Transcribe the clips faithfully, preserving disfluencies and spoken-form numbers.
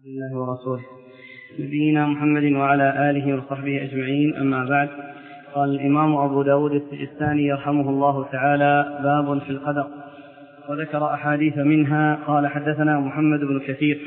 الله ورسوله نبينا محمد وعلى آله وصحبه أجمعين، أما بعد. قال الإمام أبو داود السجستاني يرحمه الله تعالى: باب في القدر، وذكر أحاديث منها. قال: حدثنا محمد بن كثير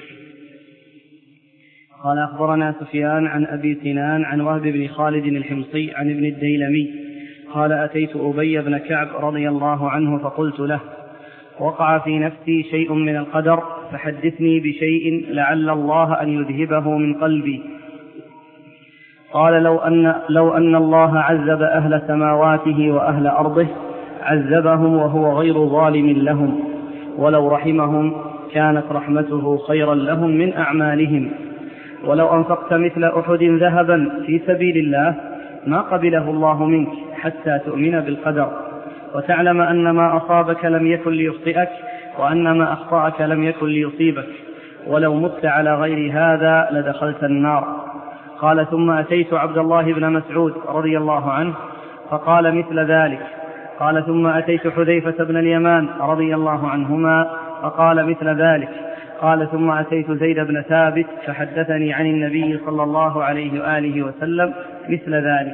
قال: أخبرنا سفيان عن أبي سنان عن وهب بن خالد الحمصي عن ابن الديلمي قال: أتيت أبي بن كعب رضي الله عنه فقلت له: وقع في نفسي شيء من القدر فحدثني بشيء لعل الله أن يذهبه من قلبي. قال: لو أن, لو أن الله عذب أهل سماواته وأهل أرضه عذبهم وهو غير ظالم لهم، ولو رحمهم كانت رحمته خيرا لهم من أعمالهم، ولو أنفقت مثل أحد ذهبا في سبيل الله ما قبله الله منك حتى تؤمن بالقدر، وتعلم أن ما أصابك لم يكن ليخطئك، وأن ما أخطأك لم يكن ليصيبك، ولو مت على غير هذا لدخلت النار. قال: ثم أتيت عبد الله بن مسعود رضي الله عنه فقال مثل ذلك. قال: ثم أتيت حذيفة بن اليمان رضي الله عنهما فقال مثل ذلك. قال: ثم أتيت زيد بن ثابت فحدثني عن النبي صلى الله عليه وآله وسلم مثل ذلك.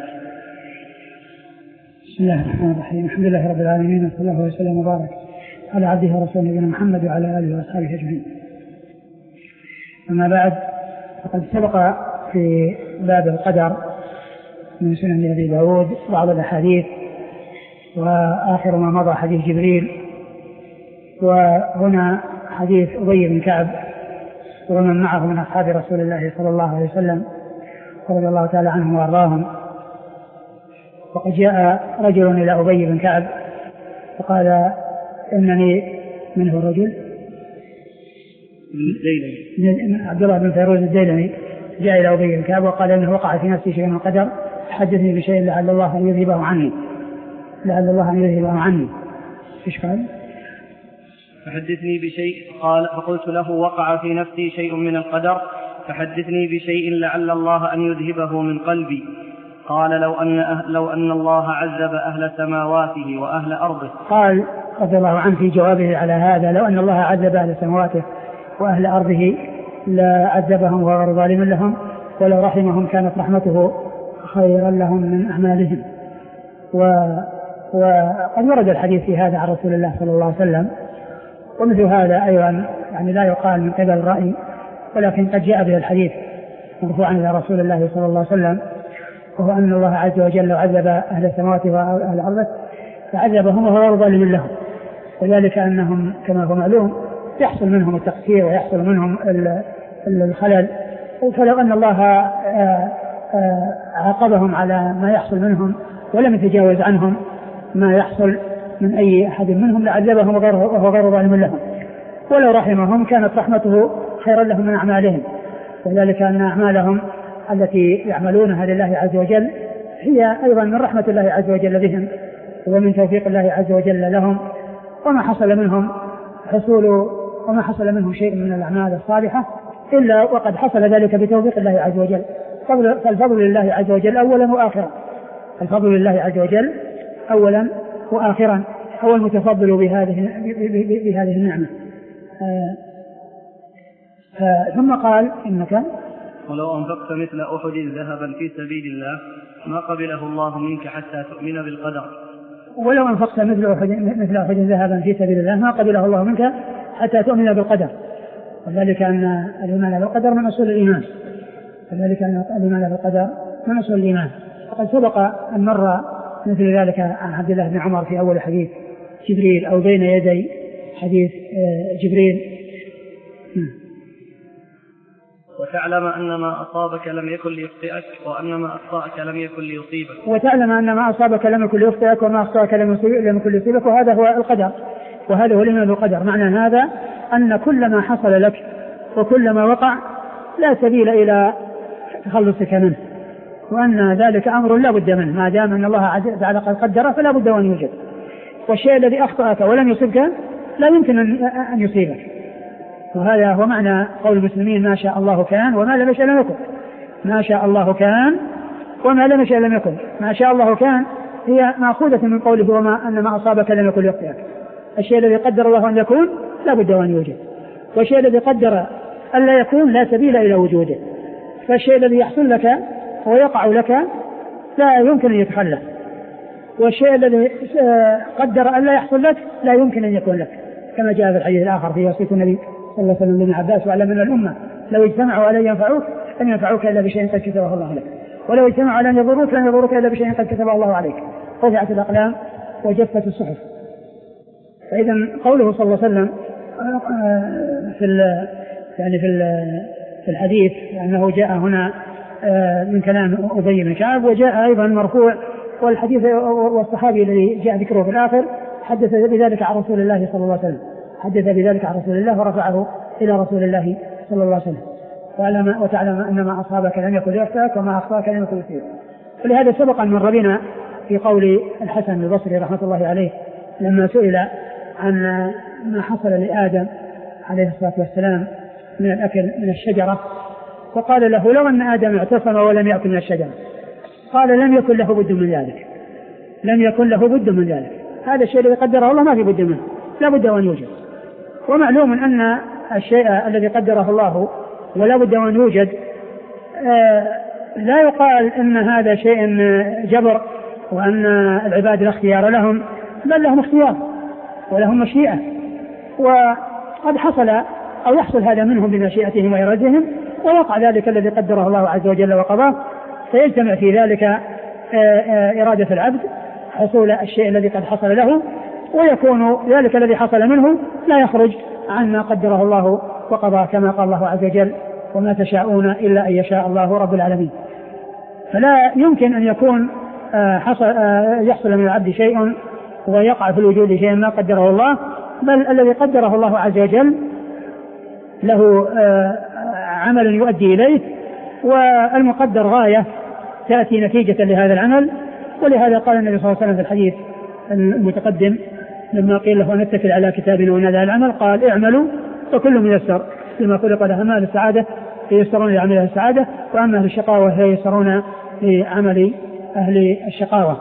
بسم الله الرحمن الرحيم. الحمد لله رب العالمين، وصلى الله وسلم وبارك على عبده ورسوله نبينا محمد وعلى آله وأصحابه أجمعين. أما بعد، فقد سبق في باب القدر من سنن أبي داود بعض الأحاديث، وآخر ما مضى حديث جبريل، وهنا حديث أبي بن كعب ومن معه من أصحاب رسول الله صلى الله عليه وسلم رضي الله تعالى عنهم وأرضاهم. وقد جاء رجل إلى أبي بن كعب فقال: إنني منه رجل عبد الله بن فيروز الديلمي جاء إلى أبي بن كعب وقال إنه وقع في نفسي شيء من القدر، حدثني بشيء لعل الله أن يذهبه عني لعل الله أن يذهبه عني إيش قال؟ فحدثني بشيء. قال: فقلت له: وقع في نفسي شيء من القدر فحدثني بشيء لعل الله أن يذهبه من قلبي. قال: لو أن, أهل لو أن الله عذب أهل سماواته وأهل أرضه. قال رضي الله عنه في جوابه على هذا: لو أن الله عذب أهل سماواته وأهل أرضه لا عذبهم وهو غير ظالم لهم، ولو رحمهم كانت رحمته خيرا لهم من أعمالهم. وقد ورد الحديث في هذا عن رسول الله صلى الله عليه وسلم، ومثل هذا أيضا يعني لا يقال من قبل الرأي، ولكن قد جاء به الحديث مرفوعا إلى رسول الله صلى الله عليه وسلم، وهو أن الله عز وجل عذب أهل السماوات وأهل الأرض فعذبهم وهو غير ظالم لهم، وذلك أنهم كما هو معلوم يحصل منهم التقصير ويحصل منهم الخلل، فلو أن الله عاقبهم على ما يحصل منهم ولم يتجاوز عنهم ما يحصل من أي أحد منهم لعذبهم وهو غير ظالم لهم، ولو رحمهم كانت رحمته خيرا لهم من أعمالهم، وذلك أن أعمالهم التي يعملونها لله عز وجل هي أيضا من رحمة الله عز وجل بهم ومن توفيق الله عز وجل لهم، وما حصل منهم حصول وما حصل منهم شيء من الأعمال الصالحة إلا وقد حصل ذلك بتوفيق الله عز وجل. فالفضل لله عز وجل أولا وآخرا الفضل لله عز وجل أولا وآخرا هو المتفضل بهذه بهذه النعمة. ثم قال: إنك ولو أنفقت مثل أحد ذهبا في سبيل الله ما قبله الله منك حتى تؤمن بالقدر. ولو أنفقت مثل أحد مثل أحد ذهبا في سبيل الله ما قبله الله منك حتى تؤمن بالقدر، وذلك أن الإيمان بالقدر من أصول الإيمان وذلك أن الإيمان بالقدر من أصول الإيمان. وقد سبق أن مر مثل ذلك عن عبد الله بن عمر في أول حديث جبريل أو بين يدي حديث جبريل. وتعلم أن ما أصابك لم يكن ليخطئك، وأن ما أخطأك لم يكن ليصيبك. وتعلم أن ما أصابك لم يكن ليخطئك وما أخطأك لم يكن ليصيبك، وهذا هو القدر، وهذا هو الإيمان بالقدر. معنى هذا أن كل ما حصل لك وكل ما وقع لا سبيل إلى تخلصك منه، وأن ذلك أمر لا بد منه، ما دام أن الله عز وجل قد قدره فلا بد أن يوجد. والشيء الذي أخطأك ولم يصيبك لا يمكن أن يصيبك، وهذا هو معنى قول المسلمين: ما شاء الله كان وما لم يشأ لم يكن. ما شاء الله كان وما لم يشأ لم يكن. ما شاء الله كان هي مأخوذة من قوله: وما أن ما أصابك لم يكن ليخطئك. الشيء الذي قدر الله أن يكون لا بد أن يوجد، والشيء الذي قدر ألا يكون لا سبيل إلى وجوده. فالشيء الذي يحصل لك ويقع لك لا يمكن أن يتخلف، والشيء الذي قدر أن لا يحصل لك لا يمكن أن يكون لك، كما جاء في الحديث الآخر في وصية النبي صلى الله عليه وسلم لابن عباس وعلى من الأمة: لو اجتمعوا على ينفعوك لن ينفعوك إلا بشيء قد كتبه الله لك، ولو اجتمعوا على أن يضروك لن يضروك إلا بشيء قد كتبه الله عليك. رفعت الأقلام وجفت الصحف. فإذا قوله صلى الله عليه وسلم في يعني في في الحديث أنه جاء هنا من كلام أبي بن كعب، وجاء أيضا مرفوع، والحديث والصحابي الذي جاء ذكره في الآخر حدث بذلك عن رسول الله صلى الله عليه وسلم، حدث بذلك عن رسول الله ورفعه إلى رسول الله صلى الله عليه وسلم. وعلم وتعلم أن ما أصابك لم يكن ليخطئك وما أخطأك لم يكن ليصيبك. ولهذا سبق أن مر بنا في قول الحسن البصري رحمة الله عليه لما سئل عن ما حصل لآدم عليه الصلاة والسلام من الأكل من الشجرة، فقال له: لو أن آدم اعتصم ولم يأكل من الشجرة، قال: لم يكن له بد من ذلك، لم يكن له بد من ذلك. هذا الشيء الذي قدره الله ما في بد منه، لا بد أن يوجد. ومعلوم أن الشيء الذي قدره الله ولا بد أن يوجد آه لا يقال أن هذا شيء جبر وأن العباد لا اختيار لهم، بل لهم اختيار ولهم مشيئة، وقد حصل أو يحصل هذا منهم بمشيئتهم وإرادتهم، ووقع ذلك الذي قدره الله عز وجل وقضاه، فيجتمع في ذلك إرادة العبد حصول الشيء الذي قد حصل له، ويكون ذلك الذي حصل منه لا يخرج عما قدره الله وقضاه، كما قال الله عز وجل: وما تشاءون إلا أن يشاء الله رب العالمين. فلا يمكن أن يكون حصل يحصل من العبد شيء ويقع في الوجود شيء ما قدره الله، بل الذي قدره الله عز وجل له عمل يؤدي إليه، والمقدر غاية تأتي نتيجة لهذا العمل. ولهذا قال النبي صلى الله عليه وسلم في الحديث المتقدم لما قيل له: نتكل على كتابنا ونادى العمل، قال: اعملوا فكل ميسر لما خلق له. أما أهل السعادة فييسرون لعمل أهل السعادة، وأما أهل الشقاوة فييسرون لعمل أهل الشقاوة.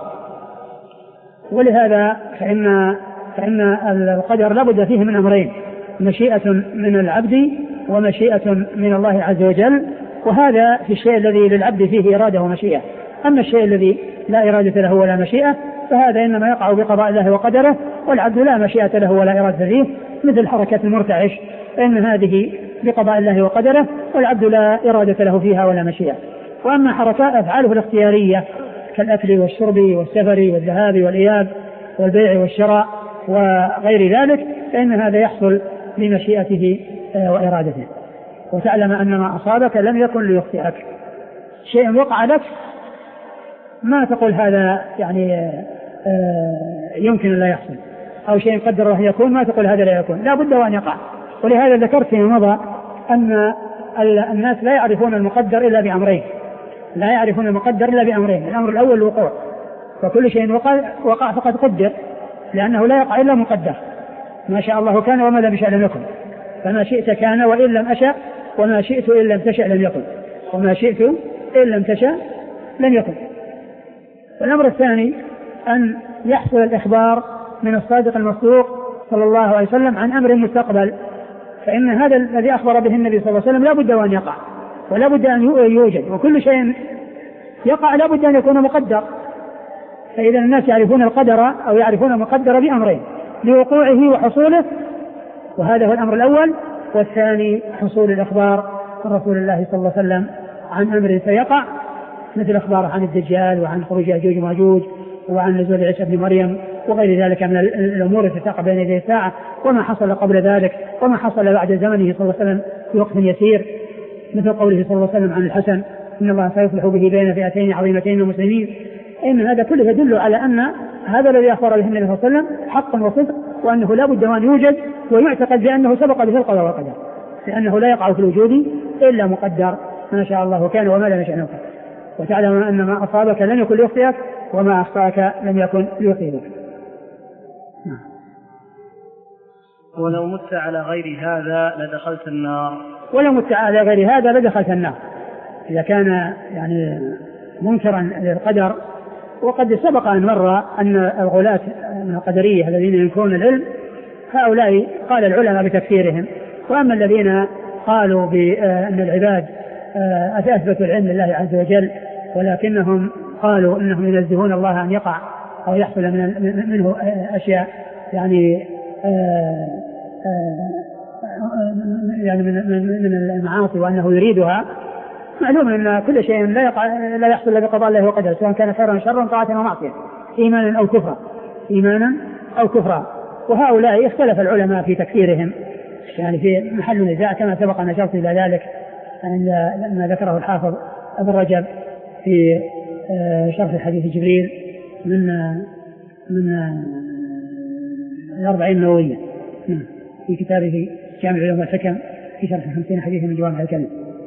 ولهذا فإن, فإن القدر لا بد فيه من أمرين: مشيئة من العبد ومشيئة من الله عز وجل. وهذا في الشيء الذي للعبد فيه إرادة ومشيئة. أما الشيء الذي لا إرادة له ولا مشيئة فهذا إنما يقع بقضاء الله وقدره، والعبد لا مشيئة له ولا إرادة فيه، مثل حركة المرتعش فإن هذه بقضاء الله وقدره، والعبد لا إرادة له فيها ولا مشيئة. وأما حركات أفعاله الاختيارية كالأكل والشرب والسفر والذهاب والإياب والبيع والشراء وغير ذلك فإن هذا يحصل بمشيئته وإرادته. وتعلم أن ما أصابك لم يكن ليخطئك. شيء وقع لك ما تقول هذا يعني يمكن لا يحصل، أو شيء قدر الله يكون ما تقول هذا لا يكون، لا بد وأن يقع. ولهذا ذكرت فيما مضى أن الناس لا يعرفون المقدر إلا بأمرين، لا يعرفون المقدر إلا بأمرين. الأمر الأول الوقوع، فكل شيء وقع, وقع فقد قدر، لأنه لا يقع إلا مقدر. ما شاء الله كان وما لم يشاء لم يكن، فما شئت كان وإن لم أشأ، وما شئت إن لم تشأ لم يكن، وما شئت إن لم تشأ لم يكن. والأمر الثاني أن يحصل الإخبار من الصادق المصدوق صلى الله عليه وسلم عن أمر مستقبل، فإن هذا الذي أخبر به النبي صلى الله عليه وسلم لا بد أن يقع ولا بد أن يوجد، وكل شيء يقع لا بد أن يكون مقدر. فإذا الناس يعرفون القدر أو يعرفون المقدر بأمرين: لوقوعه وحصوله، وهذا هو الأمر الأول. والثاني حصول الأخبار عن رسول الله صلى الله عليه وسلم عن أمر سيقع، مثل أخبار عن الدجال وعن خروج يأجوج وماجوج وعن نزول عيسى ابن مريم وغير ذلك من الأمور التي تقع بين يدي الساعة، وما حصل قبل ذلك وما حصل بعد زمنه صلى الله عليه وسلم في وقت يسير، مثل قوله صلى الله عليه وسلم عن الحسن: إن الله سيصلح به بين فئتين عظيمتين ومسلمين. إن هذا كله يدل على أن هذا الذي أخبر به النبي صلى الله عليه وسلم حق وصدق، وأنه لا بد أن يوجد، ويعتقد بأنه سبق به القضاء والقدر، لأنه لا يقع في الوجود إلا مقدر، ما شاء الله كان وما لم يشأ يكن. وتعلم أن ما أصابك لم يكن ليخطئك وما أخطأك لم يكن ليصيبك. ولو مت على غير هذا لدخلت النار. ولو مت على غير هذا لدخلت النار إذا كان يعني منكرا للقدر. وقد سبق أن مر أن الغلاة من القدرية الذين ينكرون العلم هؤلاء قال العلماء بتكفيرهم، وأما الذين قالوا بأن العباد أثبتوا العلم لله عز وجل، ولكنهم قالوا إنهم ينزهون الله أن يقع أو يحصل من منه أشياء يعني يعني من من المعاصي وأنه يريدها. معلوم أن كل شيء لا يقع لا يحصل إلا بقضاء الله وقدره، سواء كان خيرا شرا طاعة ومعصية، إيمانا أو كفرا إيمانا أو كفرا. وهؤلاء اختلف العلماء في تكفيرهم يعني في محل نزاع كما سبق أن أشرت إلى ذلك لما ذكره الحافظ ابن رجب في شرح حديث جبريل من من الأربعين النووية في كتابه جامع العلوم والحكم في شرح خمسين حديث من جوامع الكلم.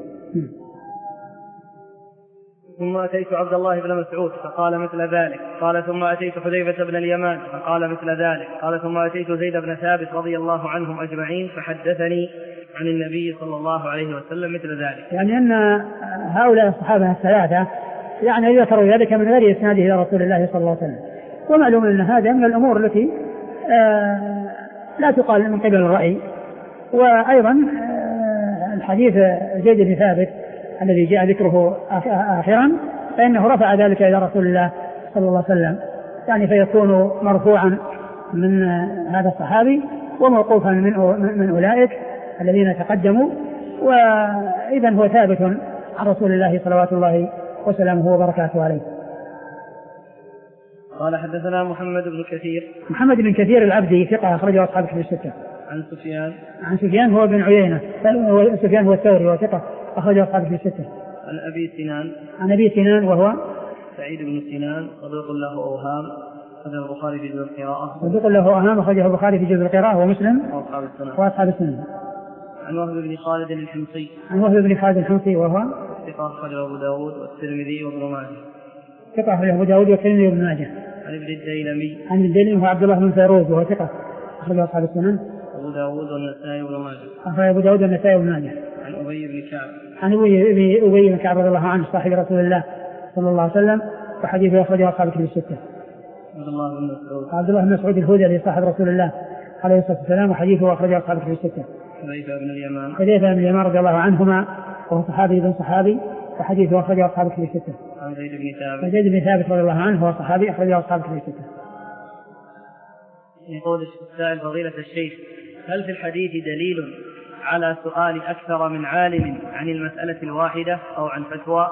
ثم أتيت عبد الله بن مسعود فقال مثل ذلك. قال ثم أتيت حذيفة بن اليمان فقال مثل ذلك. قال ثم أتيت زيد بن ثابت رضي الله عنهم أجمعين فحدثني عن النبي صلى الله عليه وسلم مثل ذلك. يعني أن هؤلاء الصحابة الثلاثة يعني ذكروا ذلك من غير إسناده إلى رسول الله صلى الله عليه وسلم. ومعلوم أن هذا من الأمور التي آه لا تقال من قبل الرأي. وأيضا آه الحديث زيد بن ثابت الذي جاء ذكره آخرا فإنه رفع ذلك إلى رسول الله صلى الله عليه وسلم، يعني فيكون مرفوعا من هذا الصحابي وموقوفا من, من أولئك الذين تقدموا، وإذا هو ثابت عن رسول الله صلوات الله وسلامه وبركاته عليه. قال حدثنا محمد بن كثير محمد بن كثير العبدي ثقة أخرجه أصحاب الكتب الستة. عن سفيان عن سفيان هو بن عيينة سفيان هو الثوري وثقة أخرجه أصحاب الكتب الستة. عن أبي سنان عن أبي سنان وهو سعيد بن سنان صدوق له أوهام أخرجه البخاري في جزء القراءة صدوق له أوهام أخرجه البخاري في جزء القراءة ومسلم وأصحاب السنن وأصحاب السنن. عن وهب بن خالد الحمصي عن وهب بن خالد الحمصي وهو ثقة أخرجه أبو داود والترمذي وابن ماجه ثقة أخرجه أبو داود والترمذي وابن ماجه. عن ابن الديلمي عن الديلمي هو عبد الله بن فيروز وهو ثقة أخرجه أصحاب السنن أبو داود والنسائي وابن ماجه أخرجه أبو داود والنسائي وابن ماجه. عن أبي بن كعب عن أبي بن كعب رضي الله عنه صاحب رسول الله صلى الله عليه وسلم وحديثه أخرجه أصحاب الكتب الستة. عبد الله بن مسعود عبد الله بن مسعود الهذلي صاحب رسول الله عليه الصلاة والسلام وحديثه أخرجه أصحاب الكتب الستة. حذيفة بن اليمان حذيفة بن اليمان رضي الله عنهما وهو صحابي بن صحابي وحديثه أخرجه أصحاب الكتب الستة. عن زيد بن ثابت زيد بن ثابت رضي الله عنه وهو صحابي أخرجه أصحاب الكتب الستة. يقول السائل فضيلة الشيخ هل في الحديث دليل على سؤال أكثر من عالم عن المسألة الواحدة أو عن فتوى؟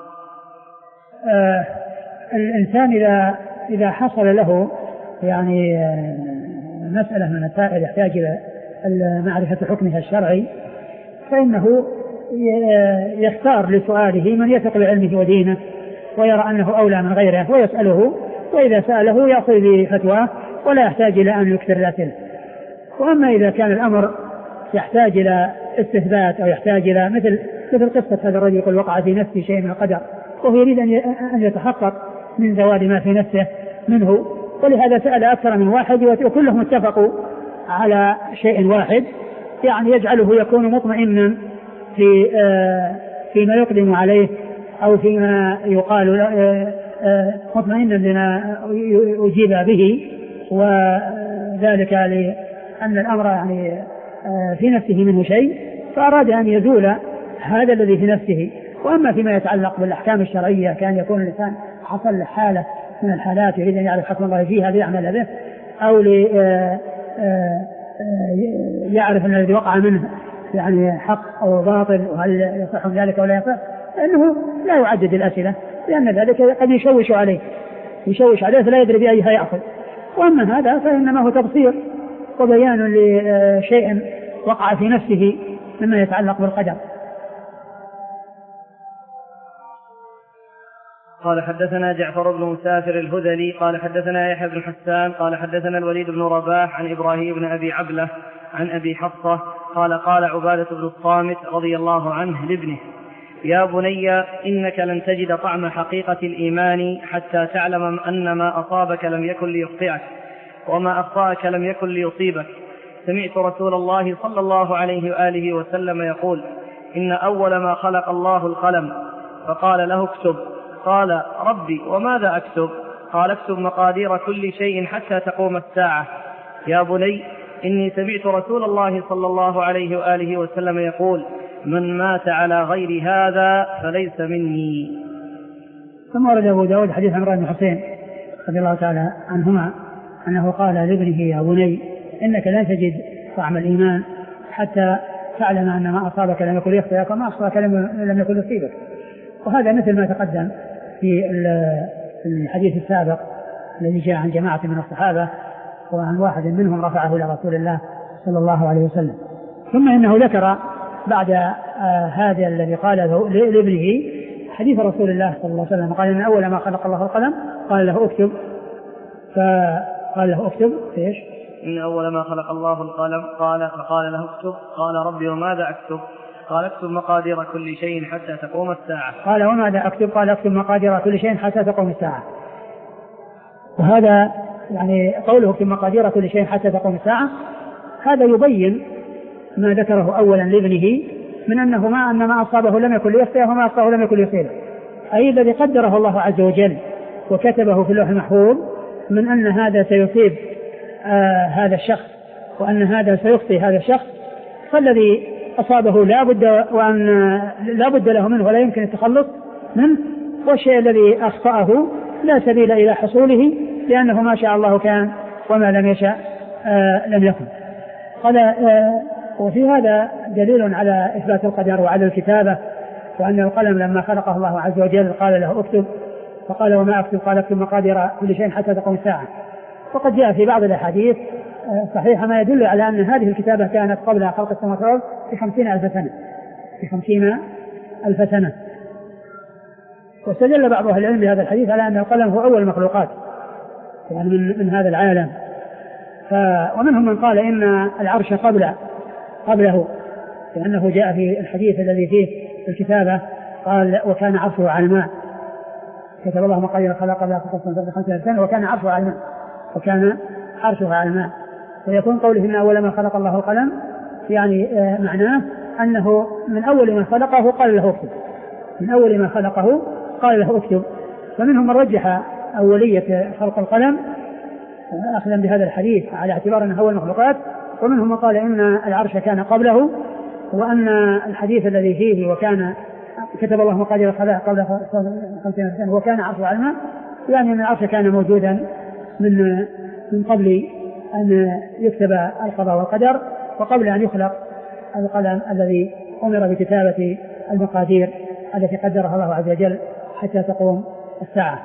آه الإنسان إذا إذا حصل له يعني آه مسألة من المسائل يحتاج إلى معرفة حكمها الشرعي فإنه يختار لسؤاله من يثق بعلمه ودينه ويرى أنه أولى من غيره ويسأله، وإذا سأله يأخذ بفتواه ولا يحتاج إلى أن يكثر الأسئلة. وأما إذا كان الأمر يحتاج إلى استثبات أو يحتاج إلى مثل مثل قصة هذا الرجل يقول وقع في نفسي شيء من القدر وهو يريد أن يتحقق من زوال ما في نفسه منه، ولهذا سأل أكثر من واحد وكلهم اتفقوا على شيء واحد يعني يجعله يكون مطمئنا في آه فيما يقدم عليه أو فيما يقال آه آه مطمئنا لما أجيب به، وذلك لأن الأمر يعني آه في نفسه منه شيء فأراد أن يزول هذا الذي في نفسه. وأما فيما يتعلق بالأحكام الشرعية كان يكون الإنسان حصل حالة من الحالات يريد أن يعرف حكم الله فيها ليعمل به أو يعرف أن الذي وقع منه يعني حق أو باطل وهل يصح ذلك ولا يصح، فإنه لا يعدد الأسئلة لأن ذلك قد يشوش عليه يشوش عليه فلا يدري بأيها يأخذ. وأما هذا فإنما هو تبصير وبيان لشيء وقع في نفسه مما يتعلق بالقدر. قال حدثنا جعفر بن مسافر الهذلي قال حدثنا يحيى بن حسان قال حدثنا الوليد بن رباح عن إبراهيم بن أبي عبلة عن أبي حفصة قال قال عبادة بن الصامت رضي الله عنه لابنه يا بني إنك لن تجد طعم حقيقة الإيمان حتى تعلم أن ما أصابك لم يكن ليخطئك وما أخطأك لم يكن ليصيبك. سمعت رسول الله صلى الله عليه وآله وسلم يقول إن أول ما خلق الله القلم فقال له اكتب قال ربي وماذا أكتب؟ قال اكتب مقادير كل شيء حتى تقوم الساعة. يا بني إني سمعت رسول الله صلى الله عليه وآله وسلم يقول من مات على غير هذا فليس مني. ثم ورد أبو داود حديث عمران بن حسين رضي الله تعالى عنهما أنه قال لابنه يا بني إنك لن تجد طعم الإيمان حتى تعلم أن ما أصابك لم يكن يخطئك وما أصابك لم يكن يصيبك. وهذا مثل ما تقدم في الحديث السابق الذي جاء عن جماعة من الصحابة وعن واحد منهم رفعه إلى رسول الله صلى الله عليه وسلم. ثم إنه ذكر بعد آه هذا الذي قاله لابنه حديث رسول الله صلى الله عليه وسلم قال إن أول ما خلق الله القلم قال له اكتب، فقال له اكتب ايش؟ إن أول ما خلق الله القلم قال فقال له اكتب، قال ربي وماذا أكتب؟ قال اكتب مقادير كل شيء حتى تقوم الساعة. قال وماذا أكتب؟ قال اكتب مقادير كل شيء حتى تقوم الساعة. وهذا يعني قوله اكتب مقادير كل شيء حتى تقوم الساعة هذا يبين ما ذكره أولا لابنه من أنه ما أن ما أصابه لم يكن ليخطئه وما أصابه لم يكن ليصيبه، أي الذي قدره الله عز وجل وكتبه في اللوح المحفوظ من أن هذا سيصيب آه هذا الشخص وأن هذا سيخطئ هذا الشخص، فالذي أصابه لا بد وأن لا بد له منه ولا يمكن التخلص منه، والشيء الذي أخطأه لا سبيل إلى حصوله لأنه ما شاء الله كان وما لم يشاء آه لم يكن. قال آه وفي هذا دليل على إثبات القدر وعلى الكتابة، وأن القلم لما خلقه الله عز وجل قال له اكتب، فقال وما أكتب؟ قال اكتب مقادير كل شيء حتى تقوم الساعة. وقد جاء في بعض الأحاديث صحيحة ما يدل على أن هذه الكتابة كانت قبل خلق السماوات والأرض بخمسين ألف سنة بخمسين ألف سنة. واستدل بعض أهل العلم بهذا الحديث على أن القلم هو أول المخلوقات يعني من, من هذا العالم. ف ومنهم من قال إن العرش قبل قبله، لأنه جاء في الحديث الذي فيه الكتابة قال وكان عرشه على الماء، كتب الله مقادير الخلق قبل خمسين ألف سنة وكان عرشه على الماء وكان عرشه على الماء. ويكون قوله إن أول ما خلق الله القلم يعني آه معناه أنه من أول ما خلقه قال له اكتب، من أول ما خلقه قال له اكتب. فمنهم من رجح أولية خلق القلم أخذا بهذا الحديث على اعتبار أنه أول المخلوقات، ومنهم من قال إن العرش كان قبله، وأن الحديث الذي فيه وكان كتب الله مقادير الخلق قبل خمسين ألف سنة وكان عرشه على الماء يعني أن العرش كان موجودا من من قبل أن يكتب القضاء والقدر وقبل أن يخلق القلم الذي أمر بكتابة المقادير التي قدرها الله عز وجل حتى تقوم الساعة.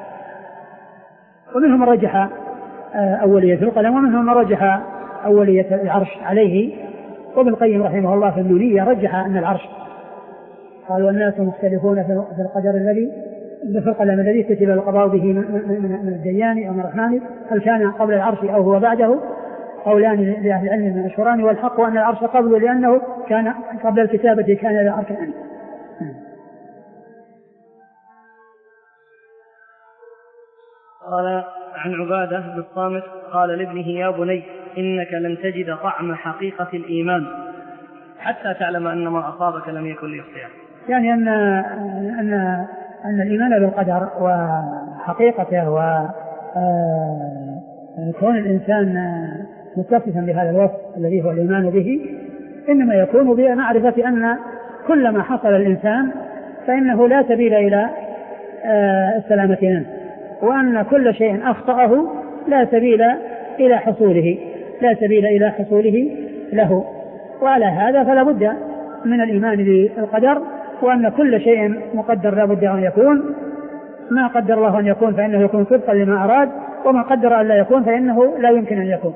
ومنهم من رجح أولية القلم ومنهم من رجح أولية العرش عليه. وابن القيم رحمه الله في النونية رجح أن العرش قال والناس مختلفون في القدر الذي في القلم الذي كتب القضاء به من الديان أو من الرحمن، هل كان قبل العرش أو هو بعده؟ قولان لأهل العلم من أشهران، والحق أن العرش قبله لأنه كان قبل الكتابة كان إلى عرش الأنف. قال عن عبادة بن الصامت قال لابنه يا بني إنك لن تجد طعم حقيقة الإيمان حتى تعلم أن ما أصابك لم يكن ليخطئك. يعني أن أن أن الإيمان بالقدر وحقيقته وكون الإنسان متصفا بهذا الوصف الذي هو الإيمان به إنما يكون بمعرفة أن كل ما حصل الإنسان فإنه لا سبيل إلى السلامة منه، وأن كل شيء أخطأه لا سبيل إلى حصوله لا سبيل إلى حصوله له. وعلى هذا فلا بد من الإيمان بالقدر، وأن كل شيء مقدر لا بد أن يكون، ما قدر الله أن يكون فإنه يكون صدقا لما أراد، وما قدر أن لا يكون فإنه لا يمكن أن يكون.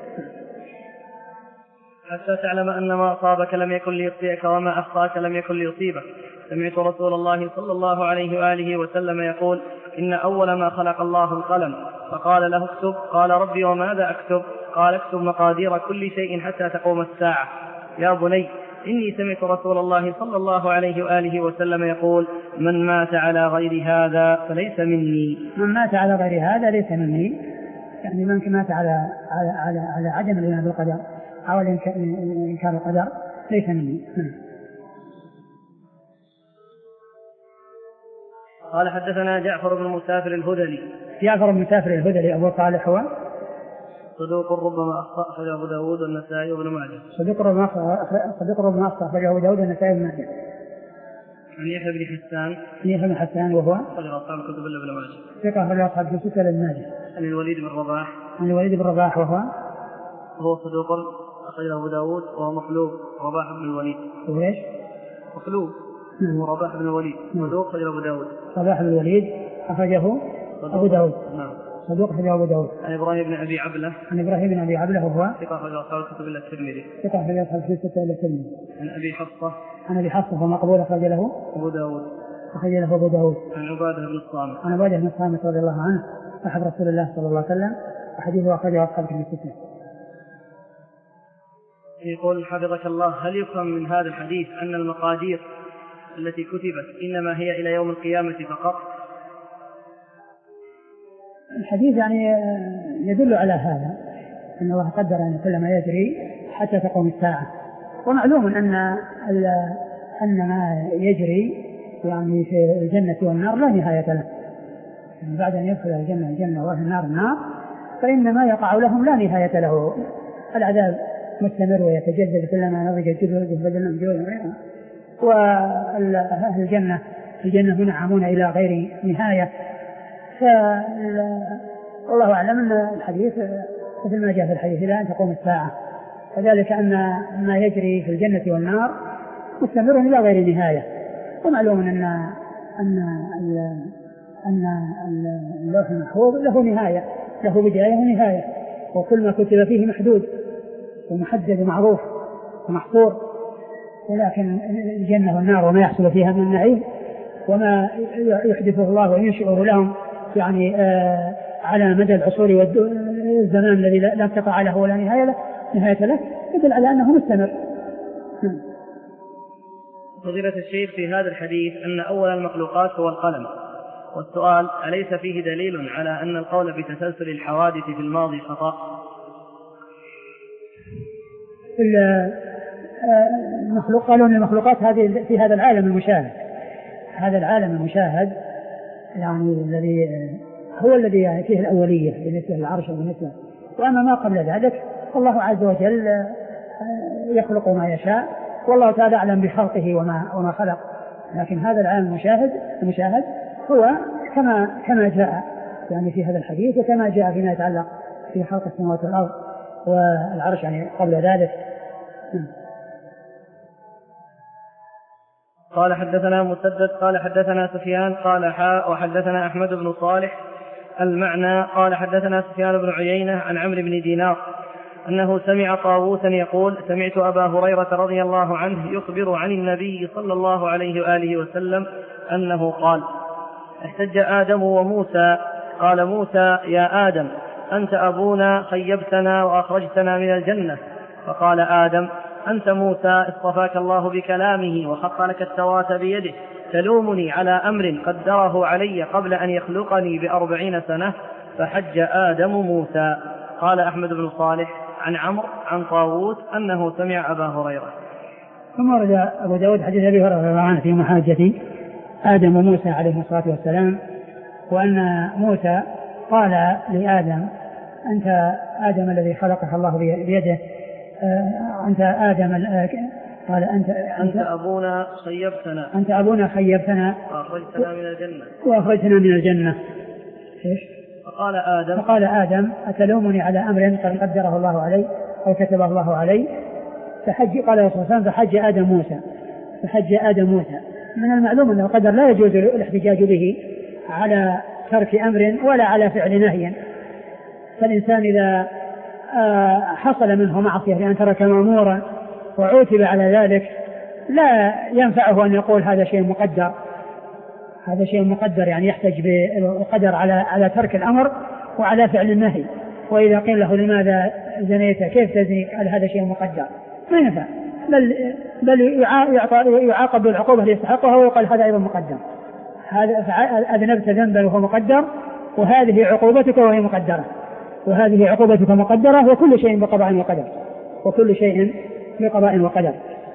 حتى تعلم أن ما أصابك لم يكن ليخطئك وما أخطأك لم يكن ليصيبك. سمعت رسول الله صلى الله عليه وآله وسلم يقول إن أول ما خلق الله القلم فقال له اكتب، قال ربي وماذا أكتب؟ قال اكتب مقادير كل شيء حتى تقوم الساعة. يا بني إني سمعت رسول الله صلى الله عليه وآله وسلم يقول من مات على غير هذا فليس مني. من مات على غير هذا ليس مني، يعني من مات على على على, على عدم الإيمان بالقدر أو إنكار القدر ليس مني. قال حدثنا جعفر بن مسافر الهذلي. جعفر بن مسافر الهذلي أبو صالح هو صدوق ربما أخطأ أخرجه أبو داود والنسائي وابن ماجه. صدوق ربما صدوق ربما أخطأ أخرجه أبو داود والنسائي وابن ماجه. عن يحيى بن حسان. عن يحيى بن حسان وهو أخرجه أصحاب الكتب إلا ابن ماجه. ثقة أخرجه أصحاب الكتب إلا ابن ماجه. عن الوليد بن رباح. عن الوليد بن رباح وهو وهو صدوق أخرجه أبو داود وهو مخلوق رباح بن الوليد. وإيش؟ مخلوق. هو رباح بن الوليد. صدوق أخرجه أبو داود. رباح بن الوليد أخرجه أبو داود. نعم. صدوق أخرجه أبو داود. عن إبراهيم بن أبي عبلة. عن إبراهيم بن أبي عبلة وهو ثقة أخرجه أصحاب الكتب إلا الترمذي. ثقة أخرجه أصحاب الكتب إلا الترمذي. عن أبي حفصة. عن أبي حفصة وهو مقبول أخرج له أبو داود. أخرج له أبو داود. عن عبادة بن الصامت. عن عبادة بن الصامت رضي الله عنه صاحب رسول الله صلى الله عليه وسلم وحديثه أخرجه أصحاب الكتب الستة. يقول حفظك الله هل يفهم من هذا الحديث أن المقادير التي كتبت إنما هي إلى يوم القيامة فقط؟ الحديث يعني يدل على هذا أن الله قدر أن كل ما يجري حتى تقوم الساعة، ومعلوم أن أن ما يجري يعني في الجنة والنار لا نهاية له، يعني بعد أن يدخل الجنة الجنة وفي النار النار فإن ما يقع لهم لا نهاية له، العذاب مستمر ويتجدد كلما نضجت جلودهم بدلهم جلودا غيرها، وأهل الجنة الجنة منعمون إلى غير نهاية. فالله أعلم أن الحديث مثل ما جاء في الحديث إلى أن تقوم الساعة، وذلك أن ما يجري في الجنة والنار مستمر إلى غير نهاية، ومعلوم أن أن أن اللوح المحفوظ له نهاية، له بداية ونهاية، وكل ما كتب فيه محدود ومحدد ومعروف ومحصور، ولكن الجنة والنار وما يحصل فيها من النعيم وما يحدثه الله وينشئه لهم يعني آه على مدى العصور والزمان الذي لا انقطاع له ولا نهاية له نهاية له يدل على أنه مستمر. فضيلة الشيخ في هذا الحديث أن أول المخلوقات هو القلم، والسؤال أليس فيه دليل على أن القول بتسلسل الحوادث في الماضي خطأ؟ المخلوق قالوا أن المخلوقات هذه في هذا العالم المشاهد، هذا العالم المشاهد يعني الذي هو الذي فيه الأولية بالنسبة للعرش وبالنسبة، وأما ما قبل ذلك الله عز وجل يخلق ما يشاء، والله تعالى أعلم بخلقه وما وما خلق، لكن هذا العالم المشاهد المشاهد هو كما كما جاء يعني في هذا الحديث، وكما جاء فيما يتعلق في خلق السماوات والأرض والعرش يعني قبل ذلك. قال حدثنا مسدد قال حدثنا سفيان قال حاء وحدثنا أحمد بن صالح المعنى قال حدثنا سفيان بن عيينة عن عمرو بن دينار أنه سمع طاووسا يقول سمعت أبا هريرة رضي الله عنه يخبر عن النبي صلى الله عليه وآله وسلم أنه قال احتج آدم وموسى قال موسى يا آدم أنت أبونا خيبتنا وأخرجتنا من الجنة، فقال آدم أنت موسى اصطفاك الله بكلامه وخط لك التوراة بيده تلومني على أمر قدره علي قبل أن يخلقني بأربعين سنة، فحج آدم موسى. قال أحمد بن صالح عن عمرو عن طاووس أنه سمع أبا هريرة. ثم ورد أبو داود حديث أبي هريرة عنه في محاجة آدم وموسى عليه الصلاة والسلام، وأن موسى قال لآدم أنت آدم الذي خلقك الله بيده، أنت آدم قال أنت, أنت أبونا خيبتنا أنت أبونا خيبتنا وأخرجتنا من الجنة وأخرجتنا من الجنة. إيش؟ فقال آدم فقال آدم أتلومني على أمر قد قدره الله علي أو كتبه الله علي؟ فحج قال صلى الله عليه وسلم فحج آدم موسى فحج آدم موسى. من المعلوم أن القدر لا يجوز الاحتجاج به على ترك أمر ولا على فعل نهي، فالإنسان إذا حصل منه معصية لأن ترك مأمورا وعوتب على ذلك لا ينفعه أن يقول هذا شيء مقدر، هذا شيء مقدر يعني يحتج بالقدر على على ترك الأمر وعلى فعل النهي. وإذا قيل له لماذا زنيت كيف تزني قال هذا شيء مقدر، ما ينفع، بل بل يعاقب بالعقوبة اللي يستحقها ويقال هذا أيضا مقدر، هذا أذنبت ذنبا وهو مقدر وهذه عقوبتك وهي مقدرة، وهذه عقوبتك مقدرة، وكل شيء بقضاء وقدر، وكل شيء بقضاء وقدر.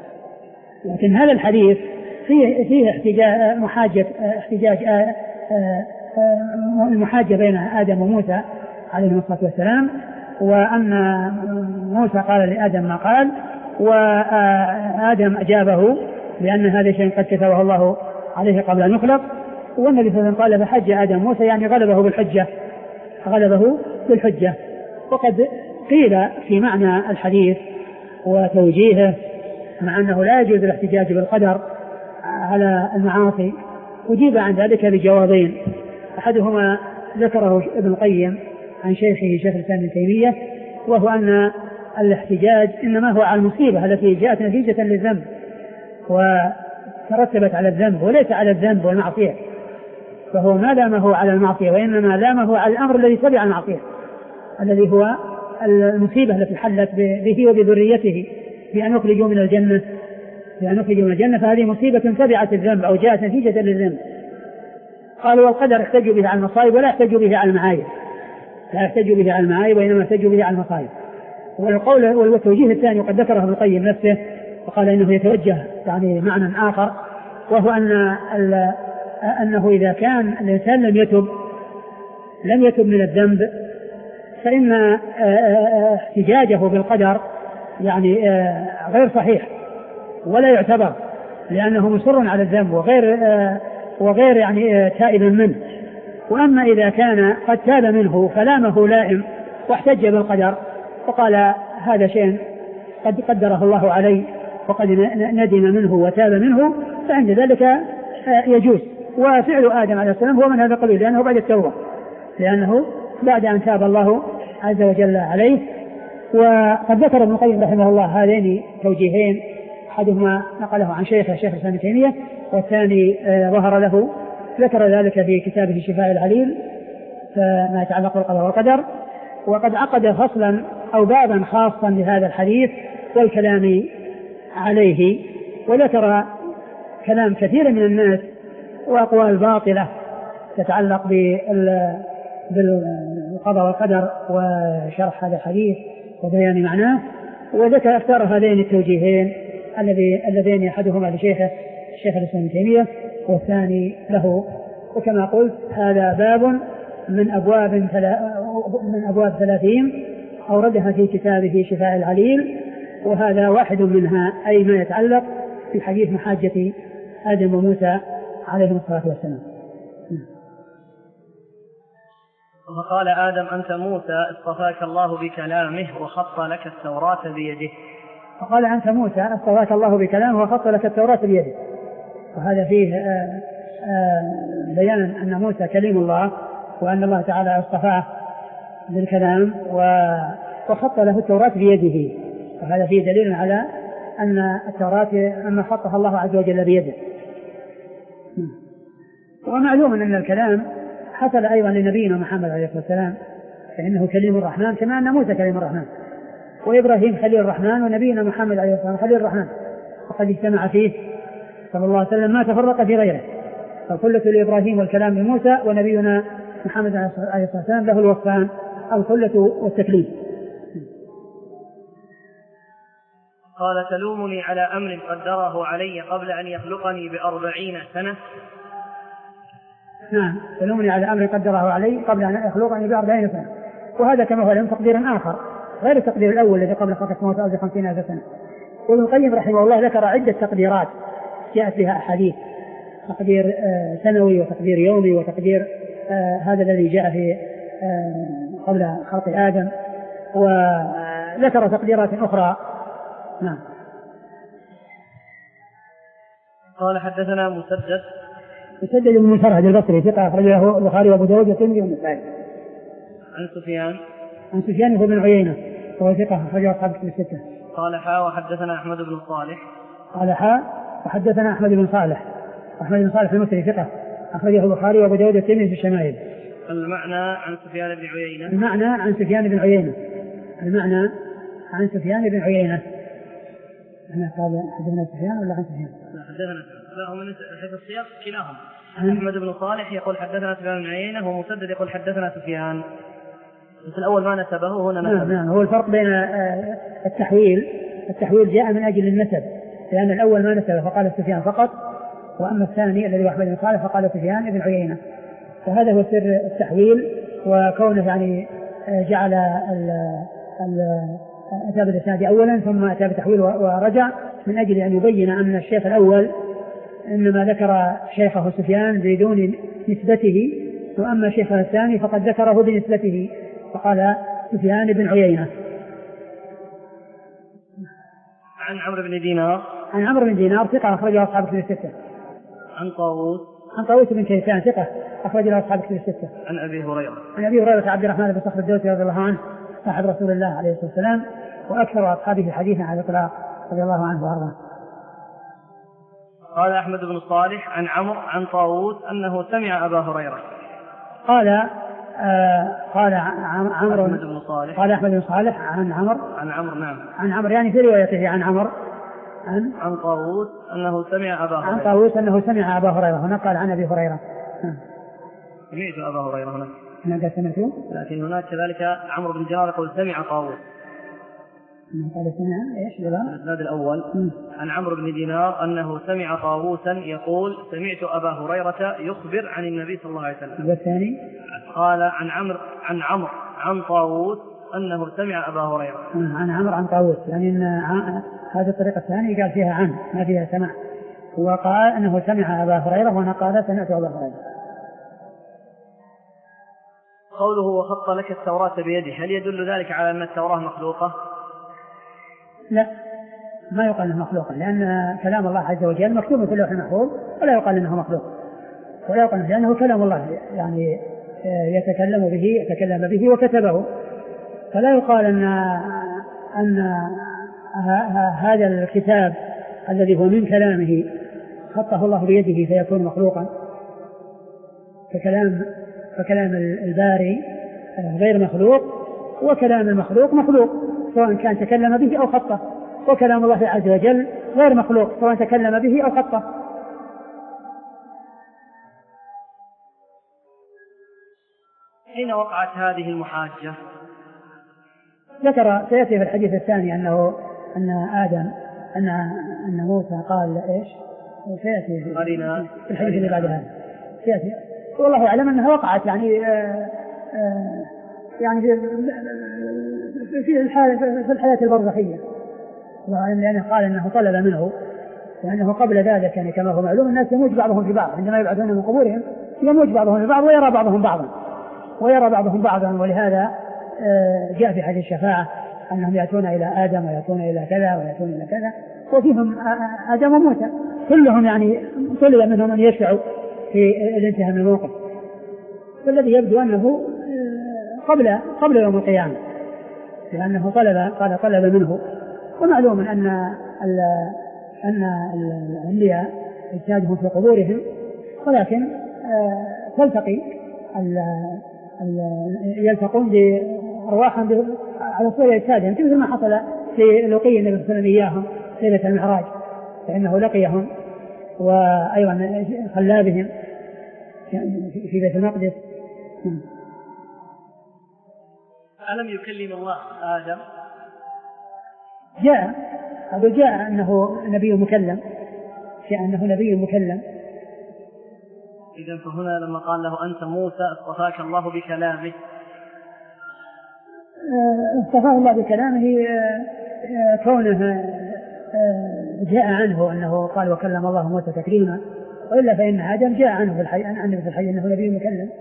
لكن هذا الحديث فيه فيه احتجاج محاجة احتجاج المحاجة بين آدم وموسى عليه الصلاة والسلام، وأن موسى قال لآدم ما قال، وآدم أجابه بأن هذا شيء قد كتبه الله عليه قبل أن يخلق. والنبي صلى الله عليه وسلم قال فحج آدم موسى، يعني غلبه بالحجة، غلبه بالحجة. وقد قيل في معنى الحديث وتوجيهه مع أنه لا يجوز الاحتجاج بالقدر على المعاصي، أجيب عن ذلك بجوابين. أحدهما ذكره ابن القيم عن شيخه شيخ الإسلام ابن تيمية، وهو أن الاحتجاج إنما هو على المصيبة التي جاءت نتيجة للذنب وترتبت على الذنب وليس على الذنب والمعصية، فهو ما لامه على المعصية وإنما لامه على الأمر الذي تبع المعصية الذي هو المصيبة التي حلت به وبذريته بأن يخرجوا من الجنة بأن يخرجوا من الجنة فهذه مصيبة تبعت الذنب أو جاءت نتيجة للذنب. قالوا والقدر احتجوا به على المصائب ولا احتجوا به على المعايب، لا احتجوا به على المعايب وإنما احتجوا به على المصائب. والقول والتوجيه الثاني وقد ذكره ابن القيم نفسه وقال إنه يتوجه يعني معنى آخر، وهو أن أنه إذا كان الإنسان لم يتب لم يتب من الذنب فإن احتجاجه بالقدر يعني غير صحيح ولا يعتبر، لأنه مصر على الذنب وغير وغير يعني تائب منه. وأما إذا كان قد تاب منه فلامه لائم واحتج بالقدر وقال هذا شيء قد قدره الله عليه وقد ندم منه وتاب منه، فعند ذلك يجوز. وفعل آدم عليه السلام هو من هذا القبيل، لأنه بعد التوبة، لأنه بعد أن تاب الله عز وجل عليه. وقد ذكر ابن القيم رحمه الله هذين توجيهين، أحدهما نقله عن شيخه شيخ الإسلام ابن تيمية، والثاني ظهر له ذكر ذلك في كتابه شفاء العليل فما يتعلق بالقضاء والقدر. وقد عقد فصلا أو بابا خاصا لهذا الحديث والكلام عليه، وذكر كلام كثير من الناس وأقوال باطلة تتعلق بالقضاء والقدر وشرح هذا الحديث وبيان معناه. وذكر اختار هذين التوجيهين اللذين أحدهما لشيخه الشيخ الإسلام ابن تيمية والثاني له. وكما قلت هذا باب من أبواب من أبواب ثلاثين أوردها في كتابه شفاء العليل، وهذا واحد منها، أي ما يتعلق في حديث محاجة آدم وموسى عليهم الصلاة والسلام. وقال آدم أنت موسى اصطفاك الله بكلامه وخط لك التوراة بيده. فقال أنت موسى اصطفاك الله بكلامه وخط لك التوراة بيده. وهذا فيه آآ آآ بيان أن موسى كليم الله وأن الله تعالى اصطفاه بالكلام وخط له التوراة بيده، وهذا فيه دليل على أن التوراة أن خطها الله عز وجل بيده. ومعلوم أن الكلام حصل أيضا لنبينا محمد عليه الصلاة والسلام، فإنه كليم الرحمن كما أن موسى كليم الرحمن، وإبراهيم خليل الرحمن، ونبينا محمد عليه الصلاة والسلام خليل الرحمن، وقد اجتمع فيه صلى الله عليه وسلم ما تفرق في غيره، فالخلة لإبراهيم والكلام لموسى، ونبينا محمد عليه الصلاة والسلام له الوصفان الخلة والتكليم. قال تلومني على أمر قدره علي قبل أن يخلقني بأربعين سنة. نعم، تلومني على أمر قدره علي قبل أن يخلقني بأربعين سنة، وهذا كما هو لهم تقدير آخر غير التقدير الأول الذي قبل خلق موسى بخمسين ألف سنة. وابن القيم رحمه الله ذكر عدة تقديرات جاءت بها أحاديث، تقدير سنوي وتقدير يومي وتقدير آه هذا الذي جاء في آه قبل خلق آدم، وذكر تقديرات أخرى. نعم. قال حدثنا مسدد مسدد بن مسرهد البصري ثقة أخرجه البخاري وأبو داود والترمذي والنسائي. عن سفيان عن سفيان بن عيينة وهو ثقة أخرجه أصحاب الكتب الستة. قال حا وحدثنا أحمد بن صالح قال حا وحدثنا أحمد بن صالح أحمد بن صالح المصري ثقة أخرجه البخاري وأبو داود والترمذي في الشمائل. المعنى عن سفيان بن عيينة المعنى عن سفيان بن عيينة المعنى عن سفيان بن عيينة أنا قال حدثنا سفيان ولا عن سفيان؟ لا حدثنا لا، من حيث السياق كلاهم. أحمد بن صالح يقول حدثنا سفيان بن عيينة ومسدد يقول حدثنا سفيان، بس الأول ما نسبه هنا نسبه. نعم نعم، هو الفرق بين التحويل التحويل جاء من أجل النسب، لأن الأول ما نسبه فقال سفيان فقط، وأما الثاني الذي هو أحمد بن صالح فقال سفيان بن عيينة، فهذا هو سر التحويل. وكونه يعني جعل أتى بالإسناد أولا ثم أتى بتحويل ورجع من أجل أن يبين أن الشيخ الأول إنما ذكر شيخه سفيان بدون نسبته، وأما شيخه الثاني فقد ذكره بنسبته فقال سفيان بن عيينة. عن عمرو بن دينار عن عمرو بن دينار ثقة أخرجه أصحاب الكتب الستة. عن طاووس عن طاووس بن كيسان ثقة أخرجه أصحاب الكتب الستة. عن أبي هريرة عن أبي هريرة عبد الرحمن بن صخر الدوسي رضي الله عنه صاحب رسول الله عليه الصلاة والسلام وأكثر أصحابه حديثا على الإطلاق رضي الله عنه وأرضاه. قال أحمد بن صالح عن عمرو عن طاووس أنه سمع أبا هريرة. قال آه قال عمرو أحمد بن صالح قال أحمد بن صالح عن عمرو عن عمرو نعم عن عمرو يعني في روايته عن عمرو عن عن طاووس أنه سمع أبا هريرة عن طاووس أنه سمع أبا هريرة. هنا قال عن أبي هريرة. سمعت أبا هريرة هنا هناك سمعته، لكن هناك كذلك عمرو بن دينار يقول سمع طاووس. قال سمع ايش الإسناد الأول عن عمرو بن دينار أنه سمع طاووسا يقول سمعت أبا هريرة يخبر عن النبي صلى الله عليه وسلم. والثاني قال عن عمرو عن عمرو عن طاووس أنه سمع أبا هريرة. عن عمرو عن طاووس يعني إن هذه الطريقة الثانية قال فيها عن ما فيها سمع، هو قال أنه سمع أبا هريرة وأنا قال سمعت أبا هريرة. قوله وخط لك التوراة بيده هل يدل ذلك على أن التوراة مخلوقة؟ لا ما يقال انه مخلوق، لان كلام الله عز وجل مكتوب في اللوح المحفوظ ولا يقال انه مخلوق، ولا يقال لانه كلام الله يعني يتكلم به يتكلم به وكتبه، فلا يقال ان ان هذا الكتاب الذي هو من كلامه خطه الله بيده فيكون مخلوقا، فكلام فكلام الباري غير مخلوق وكلام المخلوق مخلوق سواء كان تكلم به أو خطه، وكلام الله عز وجل غير مخلوق سواء تكلم به أو خطه. حين وقعت هذه المحاجة؟ ذكر سيأتي في الحديث الثاني أنه أن آدم أن أن موسى قال إيش؟ سيأتي في الحديث اللي بعد هذا سيأتي، والله أعلم أنها وقعت يعني آآ آآ يعني في الحياة في الحياة البرزخية، لأنه قال أنه طلب منه، لأنه قبل ذلك يعني كما هو معلوم الناس يموت بعضهم في بعض، عندما يبعثون من قبورهم يموت بعضهم في بعض ويرى بعضهم بعضا ويرى بعضهم بعضا ولهذا جاء في حديث الشفاعة أنهم يأتون إلى آدم ويأتون إلى كذا ويأتون إلى كذا وفيهم آدم وموسى كلهم يعني طلب منهم أن يشفعوا في الانتهاء من الموقف، فالذي يبدو أنه قبل قبل يوم القيامة، لأنه طلب قال طلب منه، ومعلوم أن ال أن الأنبياء يجتازهم في قبورهم، ولكن تلتقي يلتقون بأرواحهم على صورة أجسادهم مثل ما حصل في لقي النبي صلى الله عليه وسلم إياهم ليلة المعراج، فإنه لقيهم وأيضا خلى بهم في بيت المقدس. ألم يكلم الله آدم؟ جاء هذا جاء أنه نبي مكلم، جاء أنه نبي مكلم. إذن فهنا لما قال له أنت موسى اصطفاك الله بكلامه، اصطفاه الله بكلامه كونه جاء عنه أنه قال وكلم الله موسى تكريما، وإلا فإن آدم جاء عنه في الحي عنه في الحي أنه نبي مكلم.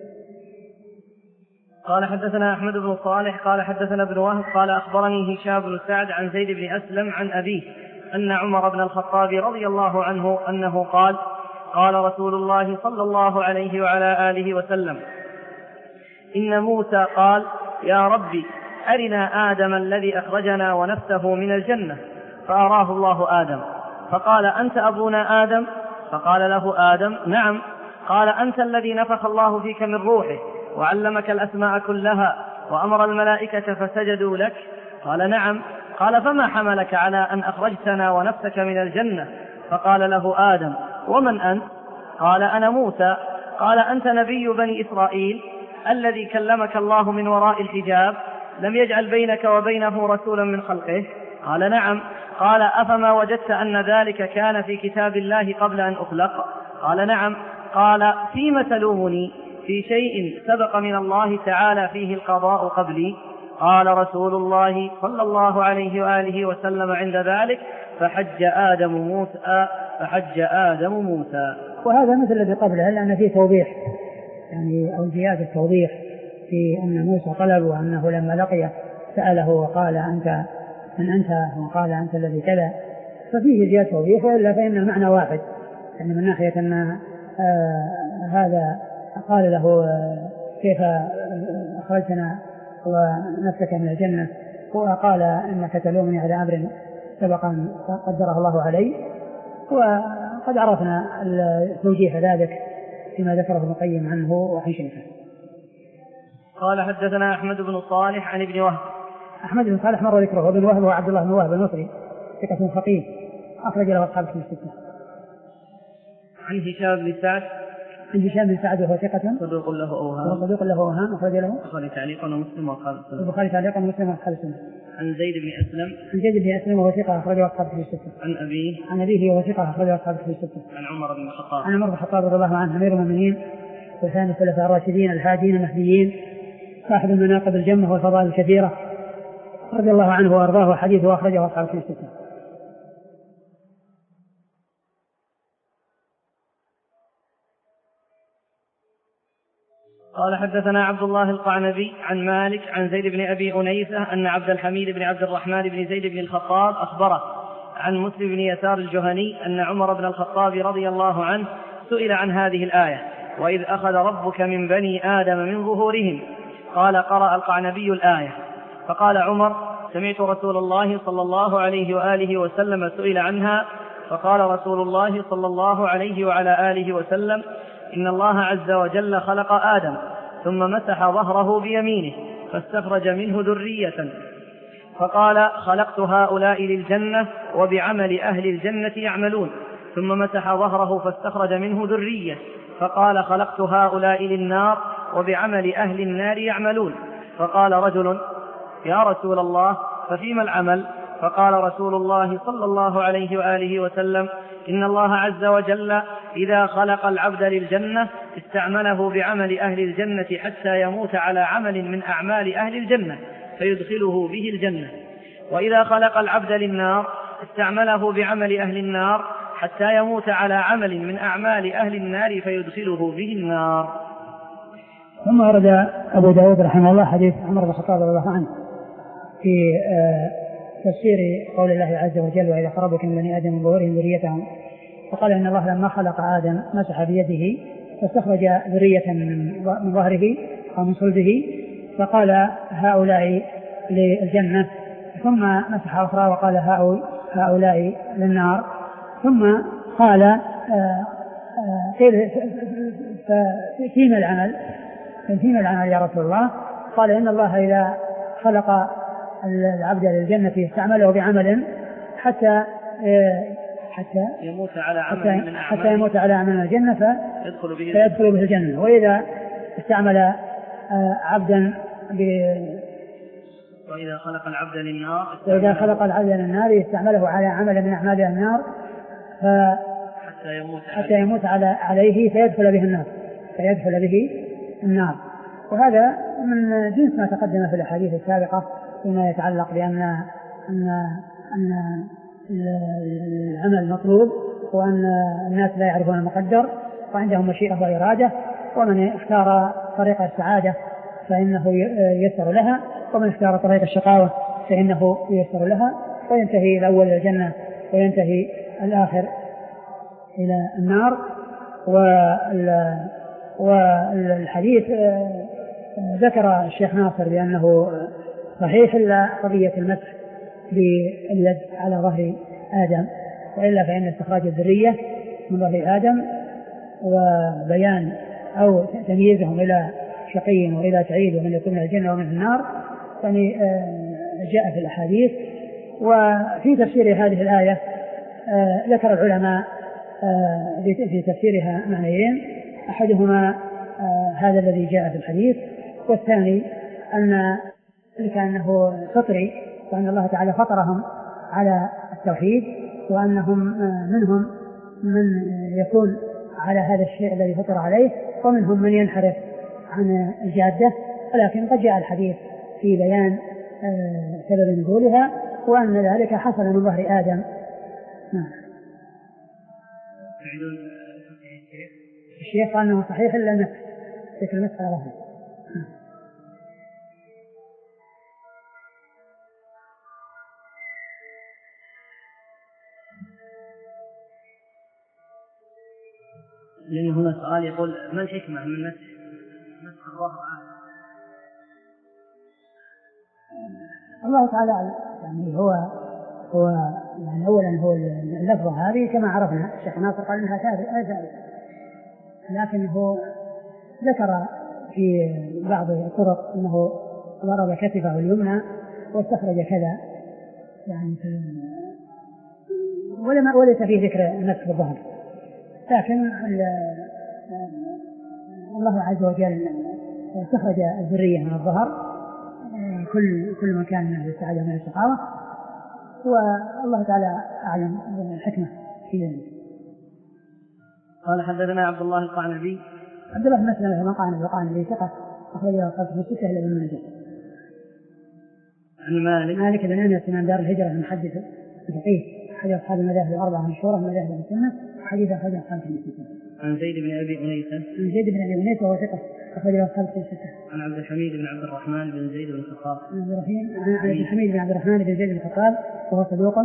قال حدثنا أحمد بن صالح قال حدثنا ابن وهب قال أخبرني هشام بن سعد عن زيد بن أسلم عن أبيه أن عمر بن الخطاب رضي الله عنه أنه قال قال رسول الله صلى الله عليه وعلى آله وسلم إن موسى قال يا ربي أرنا آدم الذي أخرجنا ونفسه من الجنة، فأراه الله آدم فقال أنت أبونا آدم؟ فقال له آدم نعم. قال أنت الذي نفخ الله فيك من روحه وعلمك الأسماء كلها وأمر الملائكة فسجدوا لك؟ قال نعم. قال فما حملك على أن أخرجتنا ونفسك من الجنة؟ فقال له آدم ومن أنت؟ قال أنا موسى. قال أنت نبي بني إسرائيل الذي كلمك الله من وراء الحجاب لم يجعل بينك وبينه رسولا من خلقه؟ قال نعم. قال أفما وجدت أن ذلك كان في كتاب الله قبل أن أخلق؟ قال نعم. قال فيم تلومني في شيء سبق من الله تعالى فيه القضاء قبلي؟ قال رسول الله صلى الله عليه وآله وسلم عند ذلك: فحج آدم موسى فحج آدم موسى. وهذا مثل الذي قبله، لأن فيه توضيح يعني أو زيادة توضيح في أن موسى طلب، وأنه لما لقيه سأله وقال أنت من أنت، وقال أنت الذي كذا، ففيه زيادة توضيح. وإلا فإن المعنى واحد، يعني من ناحية أن آه هذا قال له آه كيف أخرجتنا ونفسك من الجنة، وقال إنك تلومني على أمر سبقا قدره الله علي. وقد عرفنا توجيه ذلك فيما ذكره ابن القيم عنه وعن شيخه. قال حدثنا أحمد بن صالح عن ابن وهب. أحمد بن صالح مر ذكره، وابن وهب وعبد الله بن وهب المصري ثقة فقيه أخرج له أصحاب الكتب الستة. عن هشام بن سعد. عن هشام بن سعد وهو ثقة صدوق له أوهام. صدوق له أوهام أخرج له البخاري تعليقا ومسلم وأصحاب السنة. البخاري تعليقا ومسلم وأصحاب السنة. عن زيد بن أسلم. عن زيد بن أسلم وهو ثقة أخرج له أصحاب الكتب الستة. عن أبيه. عن أبيه وهو ثقة أخرج له أصحاب الكتب الستة. عن عمر بن الخطاب. عن عمر بن الخطاب رضي الله عنه أمير المؤمنين وثاني الخلفاء الراشدين الهادين المهديين صاحب المناقب الجمة والفضائل الكثيرة رضي الله عنه وأرضاه، وحديثه أخرجه أصحاب الكتب الستة. قال حدثنا عبد الله القعنبي عن مالك عن زيد بن أبي أنيسة أن عبد الحميد بن عبد الرحمن بن زيد بن الخطاب أخبره عن مسلم بن يسار الجهني أن عمر بن الخطاب رضي الله عنه سئل عن هذه الآية: وإذ أخذ ربك من بني آدم من ظهورهم. قال: قرأ القعنبي الآية. فقال عمر: سمعت رسول الله صلى الله عليه وآله وسلم سئل عنها، فقال رسول الله صلى الله عليه وعلى آله وسلم: إن الله عز وجل خلق آدم ثم مسح ظهره بيمينه فاستخرج منه ذرية، فقال: خلقت هؤلاء للجنة وبعمل أهل الجنة يعملون، ثم مسح ظهره فاستخرج منه ذرية، فقال: خلقت هؤلاء للنار وبعمل أهل النار يعملون. فقال رجل: يا رسول الله ففيما العمل؟ فقال رسول الله صلى الله عليه وآله وسلم: إن الله عز وجل إذا خلق العبد للجنة استعمله بعمل أهل الجنة حتى يموت على عمل من أعمال أهل الجنة فيدخله به الجنة، وإذا خلق العبد للنار استعمله بعمل أهل النار حتى يموت على عمل من أعمال أهل النار فيدخله به النار. ثم ورد أبو داود رحمه الله حديث عمر بن الخطاب رضي الله عنه في تفسير قول الله عز وجل: وإذا أخذ ربك من بني آدم من ظهورهم ذريتهم، فقال إن الله لما خلق آدم مسح بيده فاستخرج ذرية من ظهره أو من صلبه، فقال: هؤلاء للجنة، ثم مسح أخرى وقال: هؤلاء للنار، ثم قال: فيما العمل فيما العمل يا رسول الله؟ قال: إن الله إذا خلق العبد للجنة استعمله بعمل حتى حتى يموت على عمل حتى, من حتى يموت على عمل الجنة فيدخل به, فيدخل به الجنة. وإذا استعمل عبدا ب وإذا خلق العبد للنار وإذا خلق العبد للنار يستعمله على عمل من أعمال النار ف حتى يموت, حتى يموت على عليه فيدخل به النار فيدخل به النار. وهذا من جنس ما تقدم في الأحاديث السابقة فيما يتعلق بأن أن أن العمل مطلوب، وأن الناس لا يعرفون المقدر وعندهم مشيئة وإرادة، ومن اختار طريق السعادة فإنه ييسر لها، ومن اختار طريق الشقاوة فإنه ييسر لها، وينتهي الأول إلى الجنة وينتهي الآخر إلى النار. والحديث ذكر الشيخ ناصر بأنه صحيح إلا قضية المسح باليد على ظهر آدم، وإلا فإن استخراج الذرية من ظهر آدم وبيان أو تمييزهم إلى شقي وإلى سعيد ومن يكون من الجنة ومن النار يعني جاء في الأحاديث. وفي تفسير هذه الآية ذكر العلماء في تفسيرها معنيين: أحدهما هذا الذي جاء في الحديث، والثاني أن ذلك أنه فطري، وأن الله تعالى فطرهم على التوحيد، وأنهم منهم من يكون على هذا الشيء الذي فطر عليه، ومنهم من ينحرف عن الجادة، ولكن قد جاء الحديث في بيان سبب نزولها وأن ذلك حصل من ظهر آدم. نعم. الشيخ قال أنه صحيح إلا المسح ذكر المسح على ظهره. لأن هنا سؤال يقول ما الحكمة من مسح مسح الظهر؟ الله تعالى يعني هو هو يعني أولا هو اللفظة هذه كما عرفنا الشيخ ناصر قال إنها ثابتة، لكنه ذكر في بعض الطرق أنه ضرب كتفه اليمنى واستخرج كذا يعني ولما وليس فيه ذكر المسح بالظهر، لكن الله عز وجل استخرج الذرية من الظهر كل كل من كان من السعادة من الشقاوة، والله تعالى أعلم الحكمة في ذلك. قال حدثنا عبد الله القعنبي. عبد الله مثلا ما قال القعنبي ثقة أخرجه خمسة في ستة إلى ابن ماجه. عن مالك. مالك بن أنس من دار الهجرة المحدث الفقيه أحد أصحاب المذاهب الأربعة المشهورة من مذاهب السنة، حديث أخرجه خمسة في ستة. عن زيد بن أبي أنيسة. عن زيد بن أبي أنيسة وهو ثقة أخرجه خمسة في ستة. عن عبد الحميد بن عبد الرحمن بن زيد بن الخطاب. عن عبد الحميد بن عبد الرحمن بن زيد بن الخطاب وهو صدوق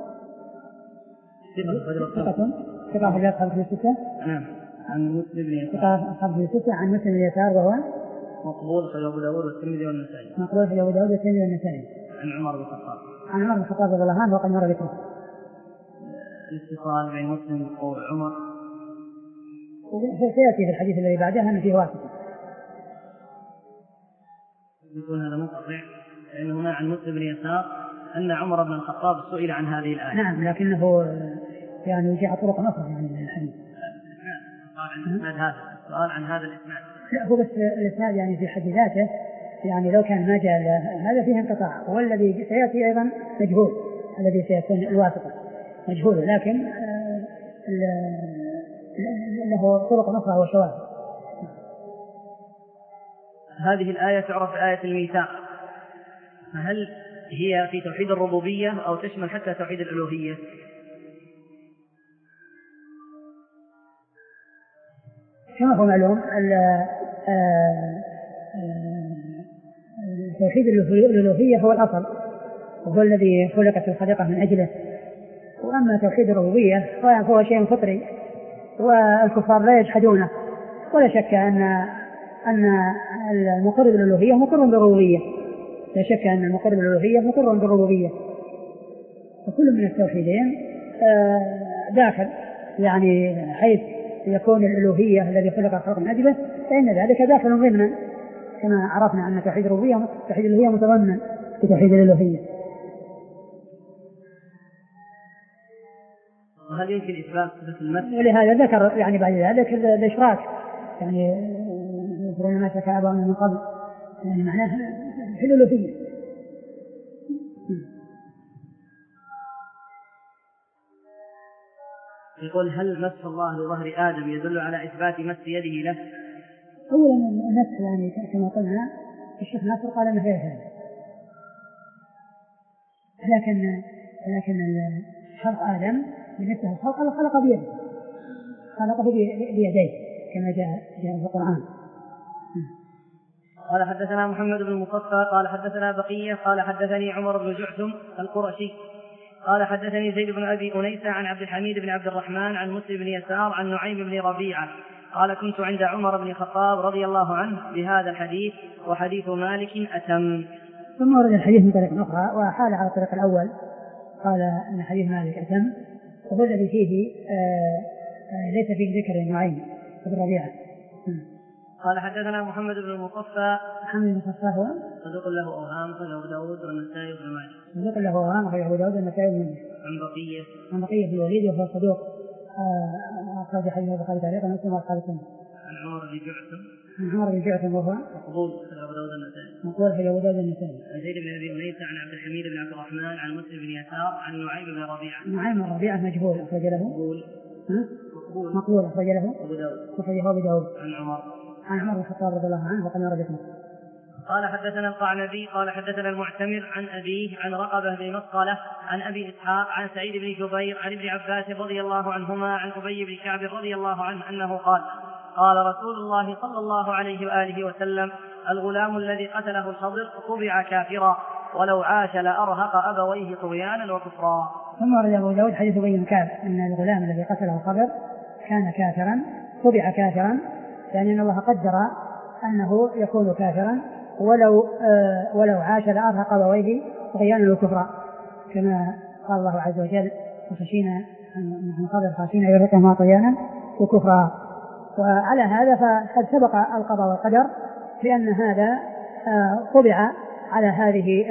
ثقة ثقة أخرجه خمسة في ستة. نعم. عن مسلم بن يسار. ثقة خمسة في ستة. عن مسلم بن يسار وهو مقبول في أبو داود والترمذي والنسائي. مقبول في أبو داود والترمذي والنسائي. عن عمر بن الخطاب. عن عمر بن الخطاب رضي الله عنه وقد مر ذكره. الاتصال بين مسلم وعمر سيأتي في الحديث الذي بعده أن فيه واسطة. يكون هذا منقطع لأن هنا عن مسلم بن يسار أن عمر بن الخطاب سئل عن هذه الآية. نعم لكنه يعني جاء طرق أخرى يعني الحديث. نعم. هذا السؤال عن هذا الإسناد. لا هو بس الإسناد يعني في حد ذاته يعني لو كان ما جاء هذا فيه انقطاع، والذي سيأتي أيضا مجهول، الذي سيكون الواسطة مجهول، لكن له طرق أخرى وشواهد. هذه الآية تعرف آية الميثاق، فهل هي في توحيد الربوبية أو تشمل حتى توحيد الألوهية؟ كما هو معلوم توحيد الألوهية هو الأصل وهو الذي خلقت الخليقة من أجله، وأما توحيد الربوبية فهو شيء فطري والكفار لا يجحدونه، ولا شك أن أن المقر بالألوهية مقر بالربوبية، لا شك أن المقر بالألوهية مقر بالربوبية، وكل من التوحيدين داخل يعني حيث يكون الألوهية الذي خلق الخلق من أجله فإن ذلك داخل ضمنا، كما عرفنا أن توحيد الربوبية توحيد الألوهية متضمن في توحيد الألوهية. وهل يمكن إثبات صفة المسح؟ ولهذا ذكر يعني بعد ذلك الإشراك، يعني يذكرون ما شك آباؤنا من قبل، يعني معناه في الألوهية. يقول هل مسح الله لظهر آدم يدل على إثبات مسح يده له؟ أولا المسح يعني كما قلنا الشيخ ناصر قال أنه غير هذا، لكن لكن خلق آدم بالنسبة للخلق الله خلق بيده، خلقه بيديه كما جاء جاء في القرآن. قال حدثنا محمد بن المصفى قال حدثنا بقية قال حدثني عمر بن جعثم القرشي قال حدثني زيد بن أبي أنيسة عن عبد الحميد بن عبد الرحمن عن مسلم بن يسار عن نعيم بن ربيعة قال كنت عند عمر بن الخطاب رضي الله عنه بهذا الحديث وحديث مالك أتم. ثم ورد الحديث من طريق أخرى وحال على الطريق الأول قال أن حديث مالك أتم، وهو الذي فيه آآ آآ ليس فيه ذكر نعيم بن ربيعة. قال حدثنا محمد بن المصفى. محمد بن المصفى هو صدوق له أوهام أخرجه أبو داود والنسائي وابن ماجه. صدوق له أوهام أخرجه أبو داود والنسائي وابن ماجه. عن بقية. عن بقية بن الوليد وهو صدوق أخرج حديث البخاري تعليقا ومسلم وأصحاب السنة. عن عمر بن جعثم. عن عمر بن جعثم وهو مقبول أخرجه أبو داود والنسائي. مقبول أخرجه أبو داود والنسائي. عن زيد بن أبي أنيسة عن عبد الحميد بن عبد الرحمن عن مسلم بن يسار عن نعيم بن ربيعة. نعيم بن ربيعة مجهول أخرج له. مقبول. ها؟ مقبول أخرج له أبو داود. أخرجه أبو داود. عن عمر. عن عمر بن الخطاب رضي الله عنه وقد مر ذكره. قال حدثنا القعنبي قال حدثنا المعتمر عن أبيه عن رقبة بن مسقلة عن أبي إسحاق عن سعيد بن جبير عن ابن عباس رضي الله عنهما عن أبي بن كعب رضي الله عنه أنه قال قال رسول الله صلى الله عليه وآله وسلم الغلام الذي قتله الخضر طبع كافرا ولو عاش لأرهق أبويه طغيانا وكفرا. ثم ورد أبو داود حديث أبي بن كعب أن الغلام الذي قتله الخضر كان كافرا طبع كافرا، يعني أن الله قدر أنه يكون كافرا ولو آه ولو عاش لأرهق أبويه طغيانا وكفرا، كما قال الله عز وجل وخشينا عن الخضر خاشين يرهقهما طغيانا وكفرا. وعلى هذا فقد سبق القضاء والقدر لأن هذا آه طبع على هذه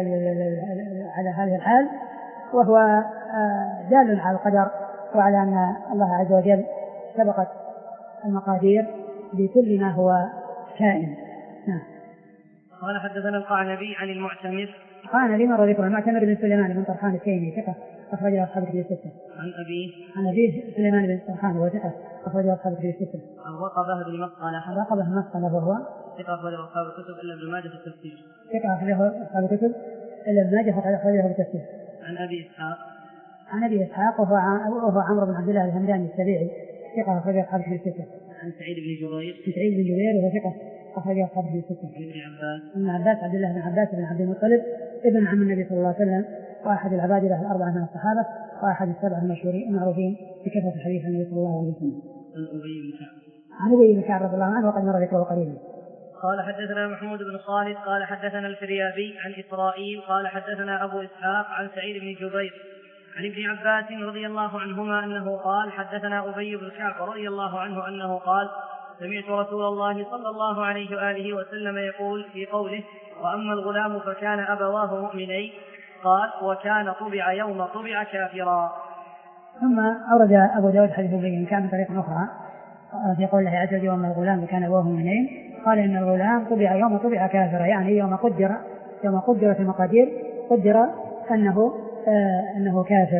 على هذه الحال، وهو آه دال على القدر وعلى أن الله عز وجل سبقت المقادير بكل ما هو كائن. نعم. قال حدثنا القعنبي عن المعتمر قال لي مر ذكر المعتمر بن سليمان بن طرخان التيمي ثقة أخرجه أصحاب الكتب الستة. عن أبيه عن أبيه سليمان بن طرخان وهو ثقة أخرجه أصحاب الكتب الستة. عن رقبة بن مسقلة رقبة بن مسقلة وهو ثقة أخرجه أصحاب الكتب إلا ابن ماجه في التفسير. ثقة أخرجه أصحاب الكتب إلا ابن ماجه فقد أخرجه في التفسير. عن أبي إسحاق عن أبي إسحاق وهو وهو عمرو بن عبد الله الهمداني السبيعي ثقة أخرجه أصحاب الكتب الستة. عن سعيد بن جبير سعيد بن جبير وهو ثقة أخرجه أصحاب الكتب الستة. عن ابن عباس ابن عباس عبد الله بن عباس بن عبد المطلب ابن عم النبي صلى الله عليه وسلم وأحد العباد له الأربعة من الصحابة وأحد السبعة المشهورين المعروفين بكثرة حديث النبي صلى الله عليه وسلم. عن أبي بن كعب عن أبي بن كعب رضي الله عنه وقد مر ذكره قليلا. قال حدثنا محمود بن خالد قال حدثنا الفريابي عن إسرائيل قال حدثنا أبو إسحاق عن سعيد بن جبير عن ابن عباس رضي الله عنهما أنه قال حدثنا أبي بن كعب رضي الله عنه أنه قال سمعت رسول الله صلى الله عليه وآله وسلم يقول في قوله وأما الغلام فكان أبواه مؤمنين قال وكان طبع يوم طبع كافرا. ثم أورد أبو داود حديث ابن كعب من طريق أخرى في قول الله عز وجل وأما الغلام فكان أبواه مؤمنين قال إن الغلام طبع يوم طبع كافرا، يعني يوم قدر يوم قدرت المقادير قدر أنه آه أنه كافر.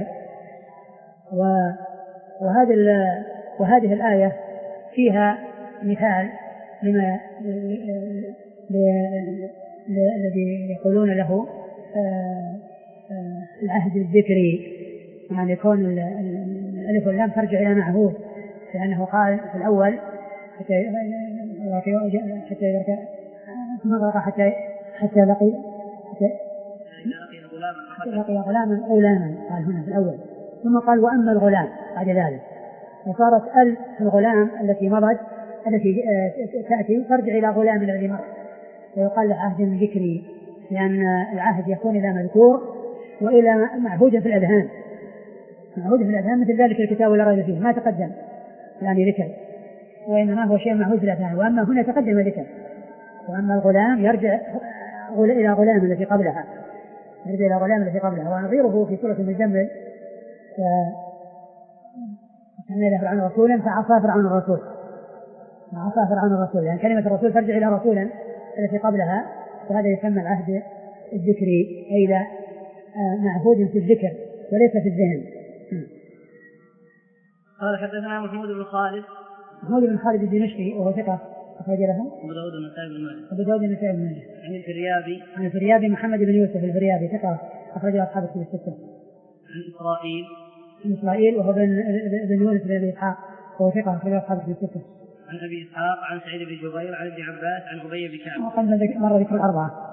وهذه وهذه الآية فيها مثال لما الذي يقولون له العهد الذكري، يعني يكون الألف واللام ترجع إلى معهود، لأنه قال في الأول حتى حتى حتى حتى حتى لقي حتى لقي غلاما غلاما قال هنا في الأول، ثم قال وأما الغلام بعد ذلك، وصارت ال الغلام التي مضت التي تأتي ترجع إلى غلام الذي مر، ويقال له عهد ذكري، لأن العهد يكون إلى مذكور وإلى معهود في الأذهان، معهود في الأذهان مثل ذلك الكتاب ولا ريب فيه ما تقدم يعني ذكر، وإنما هو شيء معهود في الأذهان، وأما هنا تقدم ذكر، وأما الغلام يرجع إلى غلام التي قبلها، يرجع إلى غلام التي قبلها. ونظيره في سورة المزمل فأن فرعون رسولا فعصى فرعون الرسول، عصى فرعون الرسول، يعني كلمة الرسول ترجع إلى رسولا التي قبلها، وهذا يسمى العهد الذكري، أي إلى معهود في الذكر وليس في الذهن. قال حدثنا محمود بن خالد محمود بن خالد الدمشقي وهو ثقة أخرج له أبو داود والنسائي بن ماجه أبو داود والنسائي بن ماجه. عن الفريابي عن الفريابي محمد بن يوسف الفريابي ثقة أخرج أصحاب الكتب الستة. عن إسرائيل عن إسرائيل وهو بن بن يونس بن أبي إسحاق وهو ثقة أخرج أصحاب الكتب الستة. عن أبي إسحاق عن سعيد بن جبير عن ابن عباس عن أبي بن كعب. وقد مر ذكر الأربعة.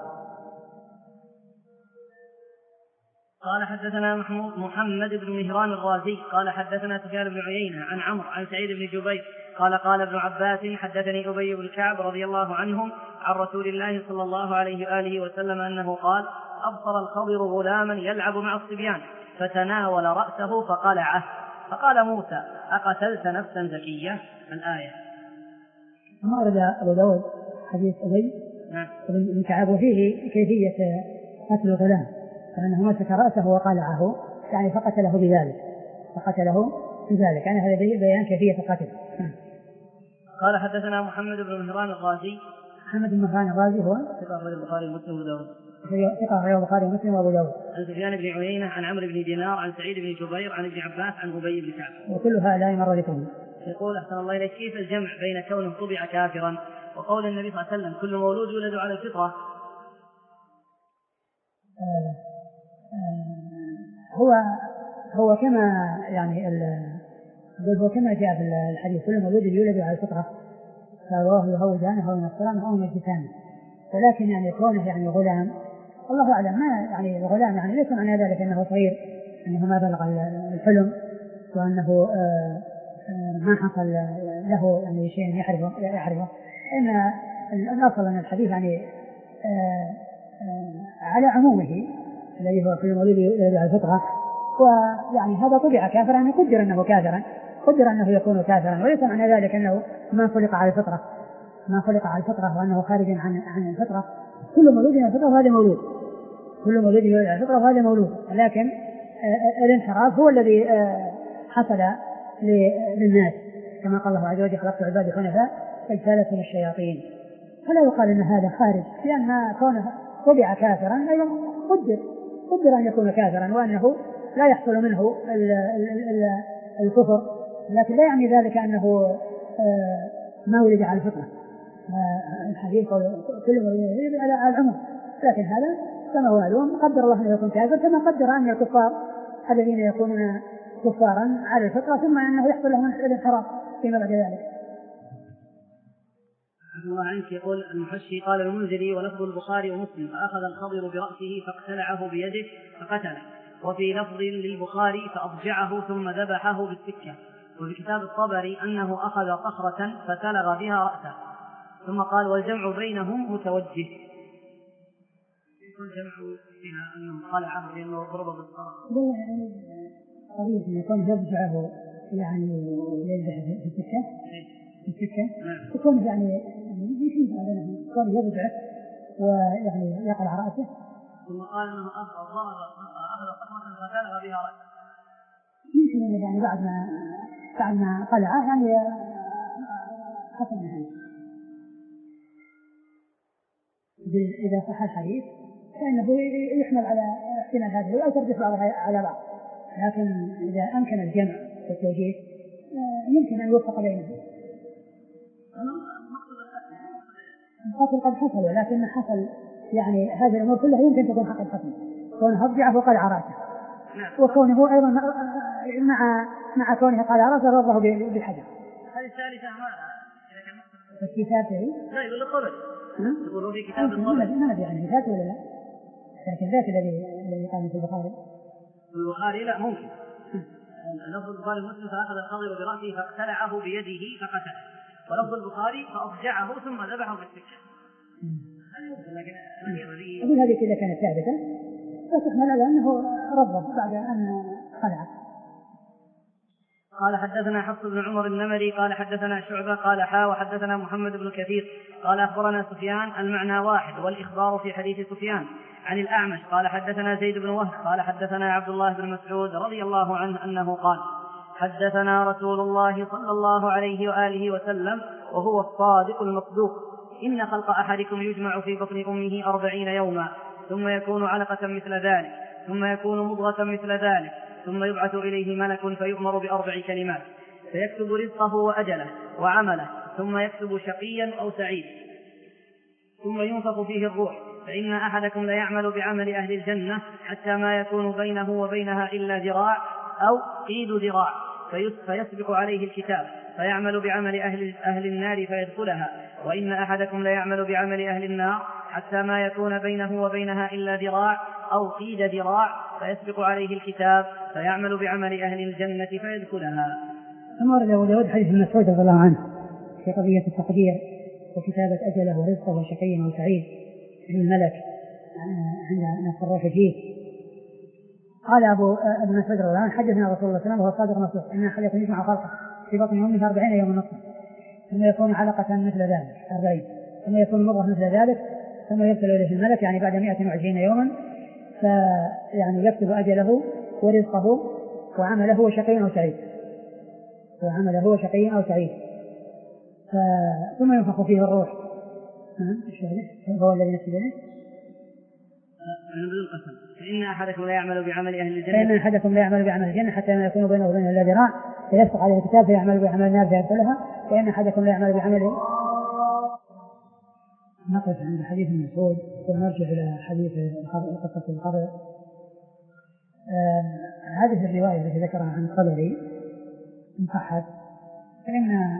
قال حدثنا محمود محمد بن مهران الرازي قال حدثنا سفيان بن عيينة عن عمرو عن سعيد بن جبير قال قال ابن عباس حدثني أبي بن كعب رضي الله عنهم عن رسول الله صلى الله عليه وآله وسلم أنه قال أبصر الخضر غلاما يلعب مع الصبيان فتناول رأسه فقلعه فقال موسى أقتلت نفسا زكية؟ الآية. ثم أورد أبو داود حديث أبي بن كعب وفيه كيفية قتل الغلام، فأنه مسك رأسه وقلعه يعني فقتله بذلك فقتله بذلك يعني هذا بيان كيفية القتل. قال حدثنا محمد بن مهران الرازي محمد بن مهران الرازي هو ثقة أخرج البخاري ومسلم وأبو داود ثقة أخرج البخاري ومسلم وأبو داود. عن سفيان بن عيينة عن عمرو بن دينار عن سعيد بن جبير عن ابن عباس عن أبي بن كعب. وكلها لا يمر ذكرهم. يقول أحسن الله إليك كيف الجمع بين كونه طبع كافرا وقول النبي صلى الله عليه وسلم كل مولود يولد على الفطرة؟ آه آه هو هو كما يعني هو كما جاء في الحديث كل مولود يولد على الفطرة فرواه يهودانه أو نصرانه أو مجوسانه، ولكن يعني كونه يعني غلام الله أعلم، ما يعني الغلام يعني ليس معنى ذلك أنه صغير أنه ما بلغ الحلم وأنه آه آه ما حصل له يعني شيء يحرمه يحرمه إن الأصل أن الحديث يعني آه آه على عمومه الذي هو كل مولود يولد على الفطرة، ويعني هذا طبع كافرا يعني قدر أنه كافرا قدر أنه يكون كافرا، وليس معنى ذلك أنه ما خلق على الفطرة ما خلق على الفطرة وأنه خارج عن عن الفطرة. كل مولود على الفطرة وهذا مولود كل مولود على الفطرة وهذا مولود، لكن الانحراف هو الذي حصل للناس كما قال الله عز وجل خلقت عبادي حنفاء فاجتالتهم الشياطين، فلا يقال أن هذا خارج لأن كونه طبع كافرا أيضا قدر قدر أن يكون كافرا وأنه لا يحصل منه الكفر، لكن لا يعني ذلك أنه ما ولد على الفطرة. الحديث كل ولد على العموم، لكن هذا كما هو معلوم قدر الله أن يكون كافر كما قدر أن الكفار الذين يكونون كفارا على الفطرة ثم أنه يحصل لهم الانحراف فيما بعد ذلك. الله عنك يقول المحشي قال المنذري ولفظ البخاري ومسلم فأخذ الخضر برأسه فاقتلعه بيده فقتله، وفي لفظ للبخاري فأضجعه ثم ذبحه بالسكة، وفي كتاب الطبري أنه أخذ صخرة فتلغ بها رأسه، ثم قال والجمع بينهم متوجه. الجمع فيها أنه قلعه لأنه ضرب بالصخرة. قضية أن يكون يضجعه يعني يذبح في السكة في السكة يكون يعني يشيد على يكون يضجعه ويعني يقلع رأسه. ثم قال أنه أخذ صخرة فتلغ بها رأسه. يمكن يعني بعد ما بعد ما قلعه يعني حصل منه. إذا صح الحديث فإنه يحمل على احتمال هذه أو ترجح بعضها على بعض، لكن إذا أمكن الجمع والتوجيه يمكن أن يوفق بينهم. القتل قد حصل، ولكن حصل يعني هذه الأمور كلها يمكن تكون حق الحكم، كونه أضجعه وقلع رأسه، وكونه أيضا مع مع كونه قلع رأسه رضه بالحجر. هذه الثالثة ماذا؟ الكتاب ذي؟ لا يقول الطبري. يقولوا في كتاب الطبري. ما أدري عنه ذات ولا لا؟ لكن ذات الذي الذي قال في البخاري. في البخاري لا ممكن. لفظ البخاري مسلم فأخذ الخضر برأسه فاقتلعه بيده فقتله، ولفظ البخاري فأضجعه ثم ذبحه بالسكة. هذه ممكن لكن أقول هذه كلها كانت ثابتة وتحمل على أنه رضى بعد أن قلع. قال حدثنا حفص بن عمر النمري قال حدثنا شعبة قال حا وحدثنا محمد بن كثير قال أخبرنا سفيان المعنى واحد والإخبار في حديث سفيان عن الأعمش قال حدثنا زيد بن وهب قال حدثنا عبد الله بن مسعود رضي الله عنه أنه قال حدثنا رسول الله صلى الله عليه وآله وسلم وهو الصادق المصدوق إن خلق أحدكم يجمع في بطن أمه أربعين يوما ثم يكون علقة مثل ذلك ثم يكون مضغة مثل ذلك ثم يبعث إليه ملك فيؤمر بأربع كلمات فيكتب رزقه وأجله وعمله ثم يكتب شقيا أو سعيد ثم ينفخ فيه الروح فإن أحدكم ليعمل بعمل أهل الجنة حتى ما يكون بينه وبينها إلا ذراع أو قيد ذراع فيسبق عليه الكتاب فيعمل بعمل أهل, أهل النار فيدخلها وإن أحدكم ليعمل بعمل أهل النار حتى ما يكون بينه وبينها إلا ذراع أو قيد ذراع فيسبق عليه الكتاب فيعمل بعمل أهل الجنة فيدخلها. ثم ورد أبو داود حديث ابن مسعود رضي الله عنه في قضية التقدير وكتابة أجله ورزقه وشقي وسعيد الملك عند نفس الروح فيه. قال أبو ابن مسعود رضي الله عنه حدثنا رسول الله صلى الله عليه وسلم وهو الصادق المصدوق إن أحدكم يجمع خلقه في بطن أمه أربعين يوما نطفة ثم يكون علقة مثل ذلك أربعين ثم يكون مضغة مثل ذلك ثم يرسل إليه الملك يعني بعد مئة وعشرين يوما فيعني يكتب أجله ورزقه وعمله وشقي أو سعيد وعمله وشقي أو سعيد ثم ينفخ فيه الروح هو الذي نفسه بدون قسم. فإن أحدكم لا يعمل بعمل أهل الجنة فإن أحدكم لا يعمل بعمل الجنة حتى ما يكون بينه وبين الله ذراع فيسبق عليه الكتاب فيعمل بعمل النار فيدخلها. فإن أحدكم لا يعمل بعمل. نقف عند حديث ابن مسعود ونرجع إلى حديث قصة الخضر. آه هذه الرواية التي ذكرها عن الخضري إن صحت فإن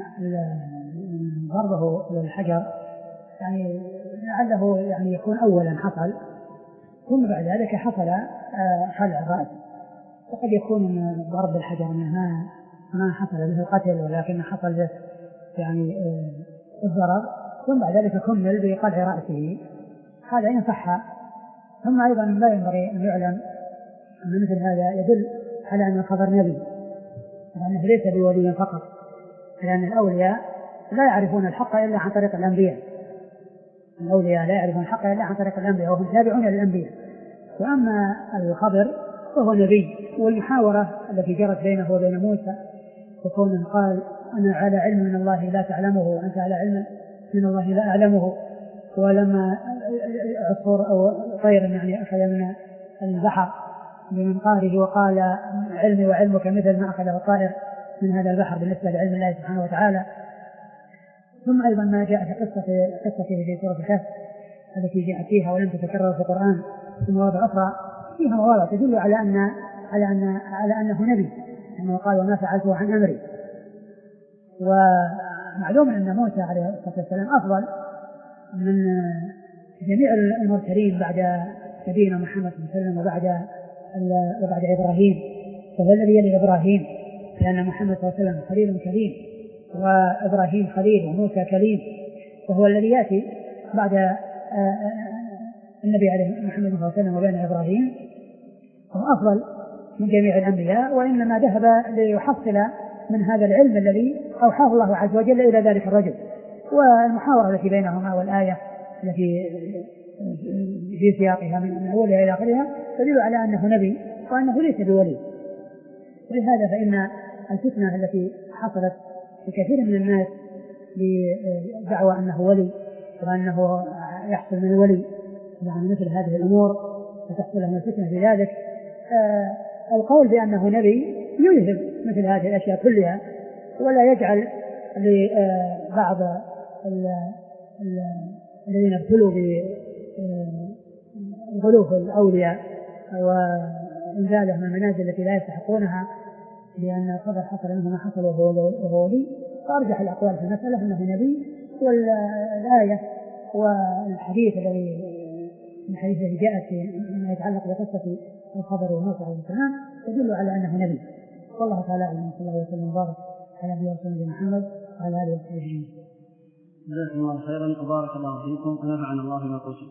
ضربه للحجر يعني لعله يعني يكون أولا حصل ثم بعد ذلك حصل خلع الرأس. وقد يكون ضرب الحجر ما ما حصل به القتل ولكن حصل به يعني الضرر ثم بعد ذلك كمل بقلع رأسه. هذا إن صح. ثم أيضا لا ينبغي أن يعلم أن مثل هذا يدل على أن الخبر نبي وأنه ليس بولي فقط لأن الأولياء لا يعرفون الحق إلا عن طريق الأنبياء. الأولياء لا يعرفون الحق إلا عن طريق الأنبياء وهم تابعون للأنبياء. وأما الخبر فهو نبي. والمحاورة التي جرت بينه وبين موسى وكونه قال أنا على علم من الله لا تعلمه وأنت على علم من الله لا أعلمه. ولما عصفور أو طير يعني أخذ من البحر بمنقاره وقال علمي وعلمك مثل ما أخذه الطائر من هذا البحر بالنسبة لعلم الله سبحانه وتعالى. ثم أيضا ما جاء في قصة قصة في سورة الكهف التي جاءت فيها ولم تتكرر في القرآن في مواضع أخرى فيها مواضع تدل على أن على أن على أنه نبي أنه قال وما فعلته عن أمري. ومعلوم أن موسى عليه الصلاة والسلام أفضل من جميع المرسلين بعد نبينا محمد صلى الله عليه وسلم وبعد وبعد إبراهيم. فهو الذي يلي إبراهيم لأن محمد صلى الله عليه وسلم خليل كريم وإبراهيم خليل وموسى كليم. وهو الذي يأتي بعد النبي عليه محمد صلى الله عليه وسلم وبين إبراهيم هو أفضل من جميع الأنبياء وإنما ذهب ليحصل من هذا العلم الذي أوحاه الله عز وجل إلى ذلك الرجل. والمحاورة التي بينهما والآية التي في سياقها من أولها إلى آخرها تدل على أنه نبي وأنه ليس بولي. ولهذا فإن الفتنة التي حصلت لكثير من الناس بدعوى أنه ولي وأنه يحصل من الولي يعني مثل هذه الأمور فتحصل لهم الفتنة في ذلك. آه القول بأنه نبي يذهب مثل هذه الأشياء كلها ولا يجعل لبعض الذين ابتلوا بغلو في الأولياء وإنزالهم من المنازل التي لا يستحقونها لأن الخبر حصل منه ما حصل وهو ولي. فأرجح الأقوال في المسألة أنه نبي. والآية والحديث الذي من حديث الذي جاءت ما يتعلق بقصة الخبر وموسى عليه السلام تدل على أنه نبي. والله تعالى أعلم. صلى الله عليه وبارك على نبينا ورسوله محمد وعلى آله وصحبه أجمعين. جزاكم الله خيرا وبارك الله فيكم ونفعنا الله بما قلتم.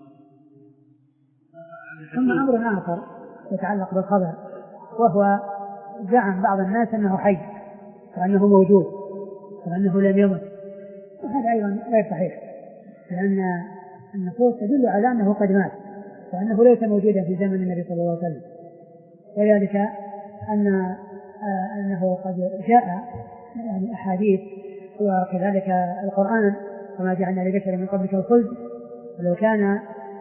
ثم أمر آخر يتعلق بالخبر وهو زعم بعض الناس أنه حي وأنه موجود وأنه لم يمت. وهذا أيضا غير صحيح لأن النصوص تدل على أنه قد مات وأنه ليس موجودا في زمن النبي صلى الله عليه وسلم. وذلك أن أنه قد جاء يعني أحاديث وكذلك القرآن وما جعلنا لبشر من قبلك الخلد ولو كان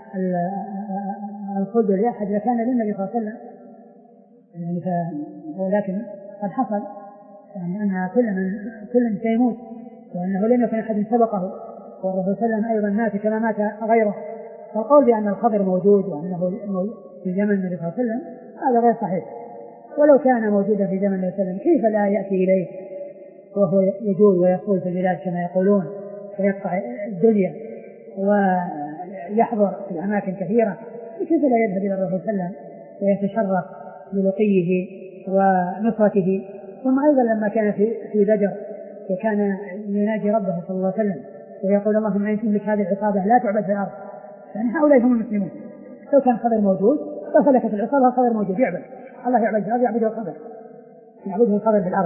الخلد لأحد لكان للنبي صلى الله عليه وسلم يعني ف... ولكن قد حصل يعني أن كل من كل سيموت وأنه لم يكن أحد سبقه والرسول صلى الله عليه وسلم أيضا مات كما مات غيره. فالقول بأن الخبر موجود وأنه في زمن النبي صلى الله عليه وسلم هذا غير صحيح. ولو كان موجودا في زمن النبي صلى الله عليه وسلم كيف لا يأتي إليه وهو يجول ويقول في البلاد كما يقولون ويقطع الدنيا ويحضر في أماكن كثيرة كيف لا يذهب إلى الرسول صلى الله عليه وسلم ويتشرف بلقيه ونصرته. ثم أيضا لما كان في في بدر وكان يناجي ربه صلى الله عليه وسلم ويقول اللهم إن تملك هذه العصابة لا تعبد في الأرض. يعني هؤلاء هم المسلمون. لو كان خبر موجود فسلكت العصابة الخبر موجود يعبد الله يعبد في الأرض يعبده الخبر يعبده الخبر في الأرض.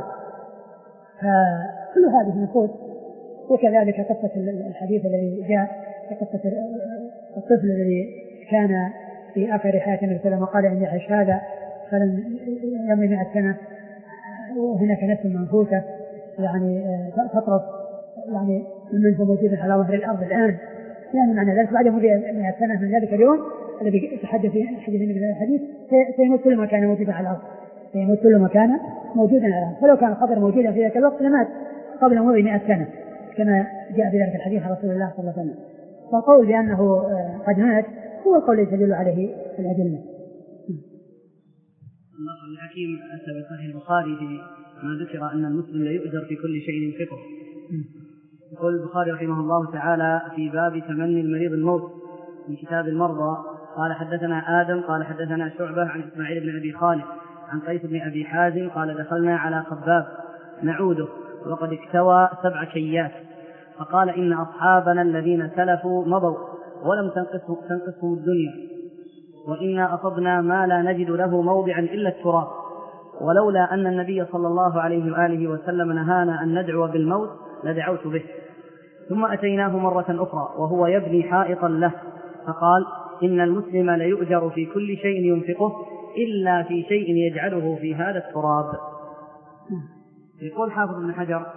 فكل هذه النصوص. وكذلك قصة الحديث الذي جاء قصة الطفل الذي كان في آخر حياة النبي صلى الله عليه وسلم وقال إني أعيش هذا فلن يمضي مئة سنة وهناك نفس منفوسة يعني تطرف يعني من موجود على ظهر الأرض الآن يعني معنى ذلك بعد مئة سنة من ذلك اليوم الذي تحدث حديث النبي في الحديث سيموت كل ما كان موجودا على الأرض، سيموت كل ما كان موجودا على الأرض. فلو كان الخضر موجودا في ذلك الوقت لمات قبل مضي مئة سنة كما جاء في ذلك الحديث عن رسول الله صلى الله عليه وسلم. فالقول بأنه قد مات هو القول الذي يدل عليه الأدلة. النص الحكيم أتى بصحيح البخاري فيما ذكر أن المسلم لا يؤجر في كل شيء ينفقه. يقول البخاري رحمه الله تعالى في باب تمني المريض الموت من كتاب المرضى قال حدثنا آدم قال حدثنا شعبة عن إسماعيل بن أبي خالد عن قيس بن أبي حازم قال دخلنا على خباب نعوده وقد اكتوى سبع كيات فقال إن أصحابنا الذين سلفوا مضوا ولم تنقصهم الدنيا وإنا أصبنا ما لا نجد له موضعا إلا التراب ولولا أن النبي صلى الله عليه وآله وسلم نهانا أن ندعو بالموت لدعوت به. ثم أتيناه مرة أخرى وهو يبني حائطا له فقال إن المسلم ليؤجر في كل شيء ينفقه إلا في شيء يجعله في هذا التراب. يقول حافظ بن حجر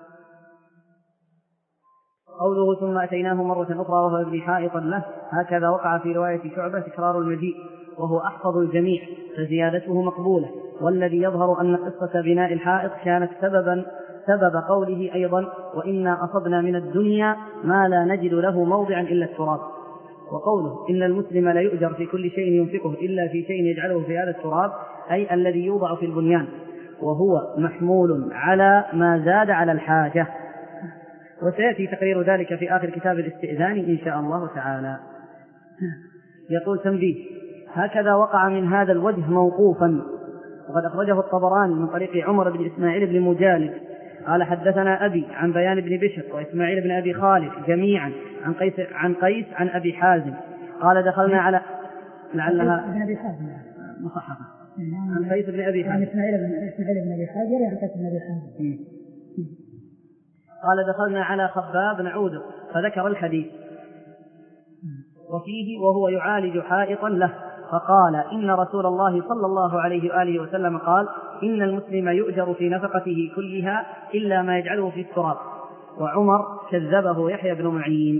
قوله ثم أتيناه مرة أخرى وهو يبني حائطا له هكذا وقع في رواية شعبة تكرار المجيء وهو أحفظ الجميع فزيادته مقبولة. والذي يظهر أن قصة بناء الحائط كانت سببا سبب قوله أيضا وإنا أصبنا من الدنيا ما لا نجد له موضعا إلا التراب. وقوله إن المسلم لا يؤجر في كل شيء ينفقه إلا في شيء يجعله في هذا التراب أي الذي يوضع في البنيان وهو محمول على ما زاد على الحاجة. وسيأتي تقرير ذلك في آخر كتاب الاستئذان إن شاء الله تعالى. يقول تنبيه هكذا وقع من هذا الوجه موقوفا وقد أخرجه الطبراني من طريق عمر بن إسماعيل بن مجالد قال حدثنا أبي عن بيان بن بشر وإسماعيل بن أبي خالد جميعا عن قيس عن قيس عن أبي حازم قال دخلنا على لعلها ابن أبي حازم مصحفة عن قيس بن أبي حازم إسماعيل بن إسماعيل بن أبي حازم عن قيس بن أبي حازم قال دخلنا على خباب نعوده فذكر الحديث وفيه وهو يعالج حائطا له فقال إن رسول الله صلى الله عليه وآله وسلم قال إن المسلم يؤجر في نفقته كلها إلا ما يجعله في التراب. وعمر كذبه يحيى بن معين.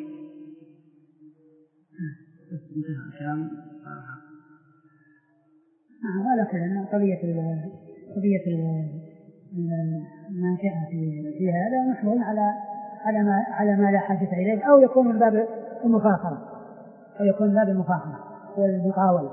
هذا كلنا قضية قضية ما جاء في في هذا محمول على على ما على ما لا حاجة إليه أو يكون من باب المفاخرة أو يكون من باب المفاخرة والمقاولة.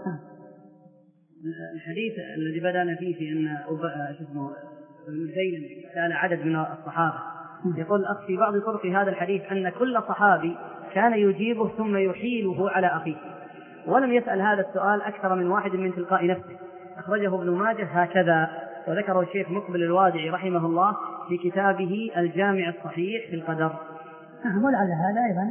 الحديث الذي بدأنا فيه في أن اسمه الديلمي سأل عدد من الصحابة يقول الأخ في بعض طرق هذا الحديث أن كل صحابي كان يجيبه ثم يحيله على أخيه ولم يسأل هذا السؤال أكثر من واحد من تلقاء نفسه. أخرجه ابن ماجه هكذا وذكره الشيخ مقبل الوادعي رحمه الله في كتابه الجامع الصحيح في القدر. ولعل هذا أيضا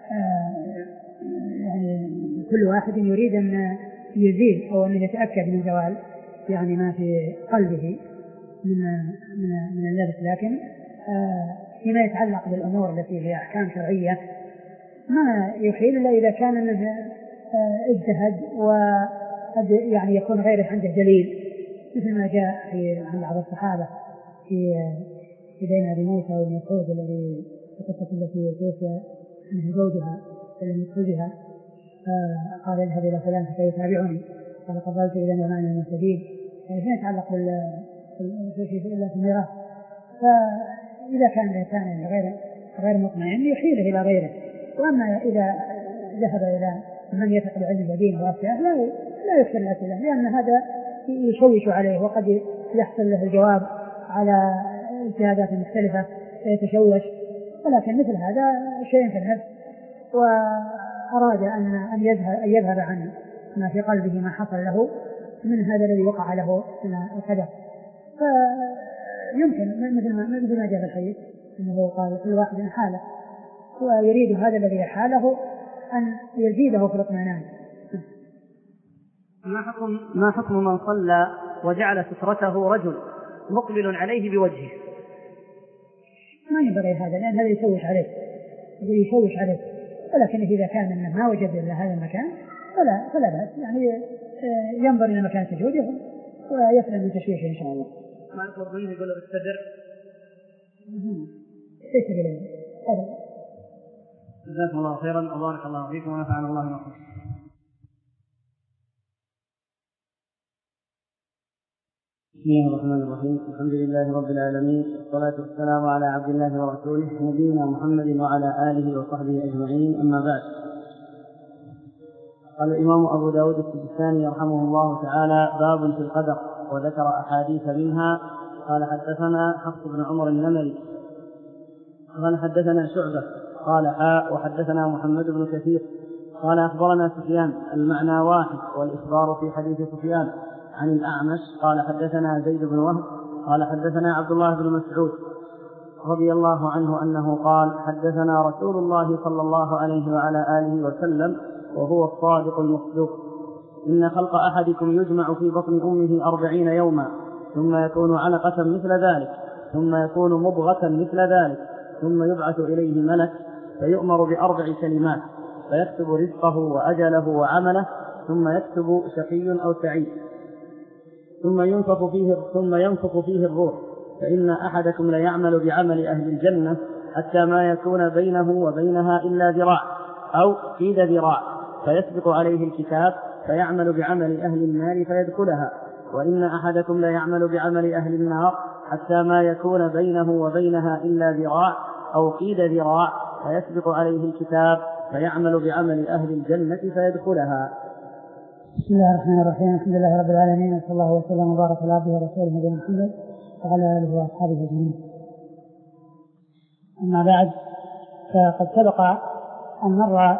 يعني كل واحد يريد أن يزيد أو أن يتأكد من زوال يعني ما في قلبه من من من اللبس. لكن فيما يتعلق بالأمور التي هي أحكام شرعية ما يحيل إلا إذا كان أنه اجتهد وقد يعني يكون غيره عنده دليل مثل ما جاء في عن بعض الصحابة في في بين أبي موسى ومسعود الذي القصة التي توفي عنها زوجها فلم يخرجها قال اذهب إلى فلان فسيتابعني قال قبلت إلى نعمان المهتدين فيما يتعلق في الميراث. فإذا كان الإنسان غير غير مطمئن يحيله إلى غيره. وأما إذا ذهب إلى من يثق بعلم الدين وأشياء لا لا يكثر الأسئلة لأن هذا يشوش عليه وقد يحصل له الجواب على اجتهادات مختلفة فيتشوش. ولكن مثل هذا شيء في النفس وأراد أن أن يذهب أن يذهب عن ما في قلبه ما حصل له من هذا الذي وقع له من الحدث. فيمكن مثل ما مثل ما جاء في الحديث أنه قال كل واحد حاله ويريد هذا الذي حاله أن يزيده في الاطمئنان. ما حكم ما حكم من صلى وجعل سترته رجل مقبل عليه بوجهه؟ ما ينبغي هذا لأن هذا يشوش عليه يشوش عليه. ولكن إذا كان أنه ما وجد إلا هذا المكان فلا فلا بأس يعني ينظر إلى مكان سجوده ويسلم من تشويشه إن شاء الله. ما يطلب منه يقول بالصدر ليس بليه. جزاكم الله خيرا وبارك الله فيكم ونفعنا الله بكم. بسم الله الرحمن الرحيم. الحمد لله رب العالمين، والصلاة والسلام على عبد الله ورسوله نبينا محمد وعلى آله وصحبه أجمعين، أما بعد. قال الإمام أبو داود السجستاني رحمه الله تعالى: باب في القدر، وذكر أحاديث منها. قال حدثنا حفص بن عمر النمري قال حدثنا شعبة قال حاء وحدثنا محمد بن كثير قال أخبرنا سفيان، المعنى واحد والإخبار في حديث سفيان عن الأعمش قال حدثنا زيد بن وهب قال حدثنا عبد الله بن مسعود رضي الله عنه أنه قال: حدثنا رسول الله صلى الله عليه وعلى آله وسلم وهو الصادق المصدوق: إن خلق أحدكم يجمع في بطن أمه أربعين يوما، ثم يكون علقة مثل ذلك، ثم يكون مضغة مثل ذلك، ثم يبعث إليه ملك فيؤمر بأربع كلمات فيكتب رزقه وأجله وعمله، ثم يكتب شقي أو سعيد، ثم ينفخ فيه ثم ينفخ فيه الروح، فإن أحدكم ليعمل بعمل أهل الجنة حتى ما يكون بينه وبينها إلا ذراع أو قيد ذراع، فيسبق عليه الكتاب فيعمل بعمل أهل النار فيدخلها، وإن أحدكم ليعمل بعمل أهل النار حتى ما يكون بينه وبينها إلا ذراع أو قيد ذراع، فيسبق عليه الكتاب فيعمل بعمل أهل الجنة فيدخلها. بسم الله الرحمن الرحيم. الحمد لله رب العالمين، وصلى الله وسلم وبارك على عبده ورسوله نبينا محمد وعلى آله وأصحابه أجمعين. أما بعد، فقد سبق أن مر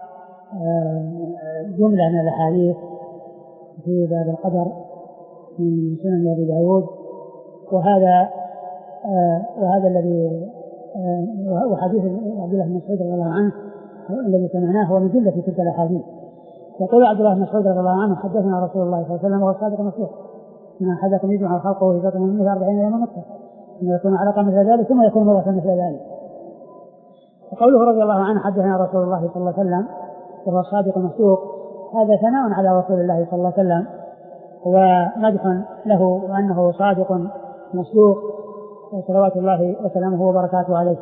جملة من الأحاديث في باب القدر من سنن أبي داود، وهذا وهذا الذي وحديث عبد الله بن مسعود رضي الله عنه الذي سمعناه هو من جملة تلك الأحاديث. يقول عبد الله بن مسعود رضي الله عنه: حدثنا رسول الله صلى الله عليه وسلم وهو الصادق المصدوق: إن أحدكم يجمع خلقه في بطن أمه أربعين يوما نطفة، ثم يكون علقة مثل ذلك، ثم يكون مضغة مثل ذلك. وقوله رضي الله عنه: حدثنا رسول الله صلى الله عليه وسلم وهو الصادق المصدوق، هذا ثناء على رسول الله صلى الله عليه وسلم ومدح له وأنه صادق مصدوق صلوات الله وسلامه وبركاته عليه.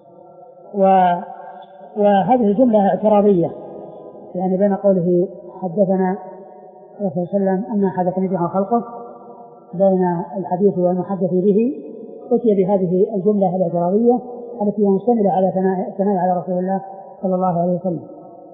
وهذه الجملة اعتراضية، يعني بين قوله حدثنا رسول الله صلى الله عليه وسلم أن أحدكم يجمع خلقه بين الحديث والمحدث به، أتي بهذه الجملة الاعتراضية التي هي مشتملة على ثناء على رسول الله صلى الله عليه وسلم.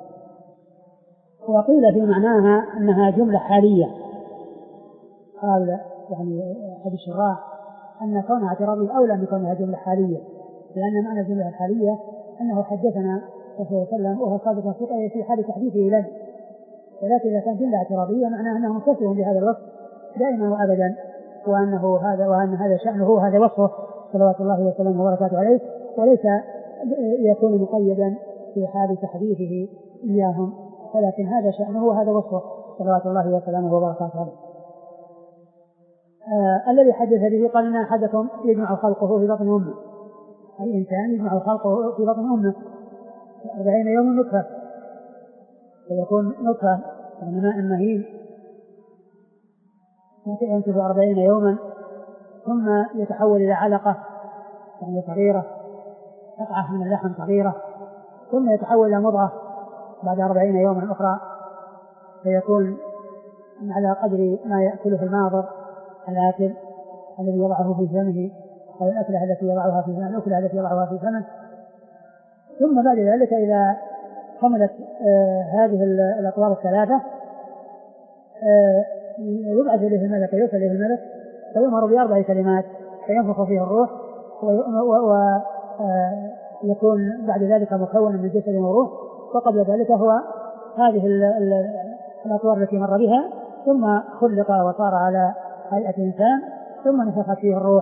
وقيل في معناها أنها جملة حالية. قال يعني أحد الشراح أن كونها اعتراضية أولى من كونها جملة حالية، لأن معنى الجملة الحالية أنه حدثنا رسول الله صلى الله عليه وسلم وهو صادق المصدوق في حال تحديثه إليه، ولكن إذا كان جملة اعتراضية معناه أنه متصف بهذا الوصف دائما وأبدا، وأنه هذا وأن هذا شأنه هذا وصفه صلوات الله وسلامه وبركاته عليه، وليس يكون مقيدا في حال تحديثه إياهم، ولكن هذا شأنه وهذا وصفه صلوات الله وسلامه وبركاته عليه. آه الذي حدث به قال: إن أحدكم يجمع خلقه في بطن أمه، الإنسان يجمع خلقه في بطن أمه أربعين يوما نطفة، فيكون نطفة يعني ماء مهين ينتج أربعين يوما، ثم يتحول إلى علقة يعني صغيرة، قطعة من اللحم صغيرة، ثم يتحول إلى مضغة بعد أربعين يوما أخرى، فيكون على قدر ما يأكله الماضغ الآكل الذي يضعه في فمه، أو الأكلة التي يضعها في فمه، الأكلة التي يضعها في فمه. ثم بعد ذلك إذا كملت آه هذه الأطوار الثلاثة آه يبعث إليه الملك ويرسل إليه الملك فيؤمر بأربع كلمات فينفخ فيه الروح، ويكون آه بعد ذلك مكونا من جسد وروح، وقبل ذلك هو هذه الأطوار التي مر بها، ثم خلق وصار على هيئة إنسان، ثم نفخت فيه الروح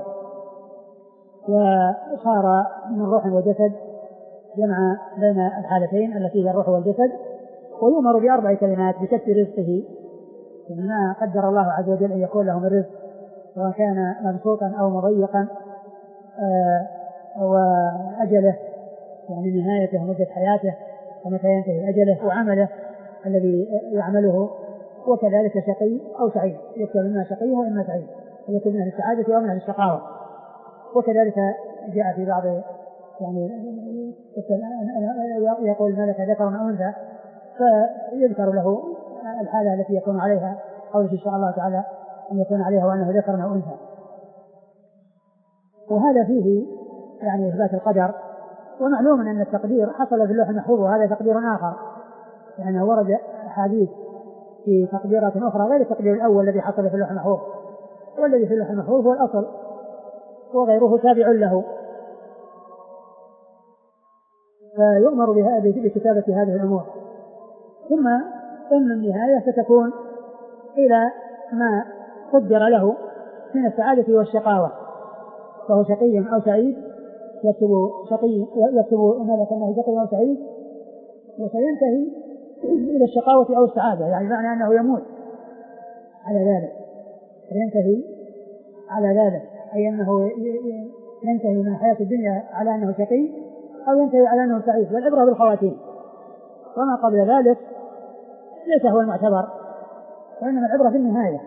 وصار من روح وجسد، جمع بين الحالتين التي هي الروح والجسد. ويؤمر بأربع كلمات بكسب رزقه، يعني ما قدر الله عز وجل أن يكون له من رزق، سواء كان مبسوطا أو مضيقا، آه وأجله يعني نهايته ومدة حياته ومتى ينتهي أجله، وعمله الذي يعمله، وكذلك شقي أو سعيد، يكتب إما شقي وإما سعيد، يكتب من السعادة أو من الشقاوة. وكذلك جاء في بعض يعني يقول الملك ذكر أو أنثى، فيذكر له الحالة التي يكون عليها، قوله إن شاء الله تعالى أن يكون عليها وأنه ذكر أو أنثى. وهذا فيه يعني إثبات القدر. ومعلوم أن التقدير حصل في اللوح المحفوظ وهذا تقدير آخر، لأنه ورد حديث في تقديرات أخرى غير التقدير الأول الذي حصل في اللوح المحفوظ، والذي في اللوح المحفوظ هو الأصل وغيره تابع له، فيؤمر بكتابة هذه الأمور. ثم إن النهاية ستكون إلى ما قدر له من السعادة والشقاوة، فهو شقي أو سعيد يكتب شقي يكتب ماذا كأنه شقي أو سعيد، وسينتهي إلى الشقاوة أو السعادة، يعني معنى أنه يموت على ذلك، ينتهي على ذلك، أي أنه ينتهي من حياة الدنيا على أنه شقي أو ينتهي على أنه سعيد. والعبرة بالخواتيم، وما قبل ذلك ليس هو المعتبر، وإنما العبرة في النهاية،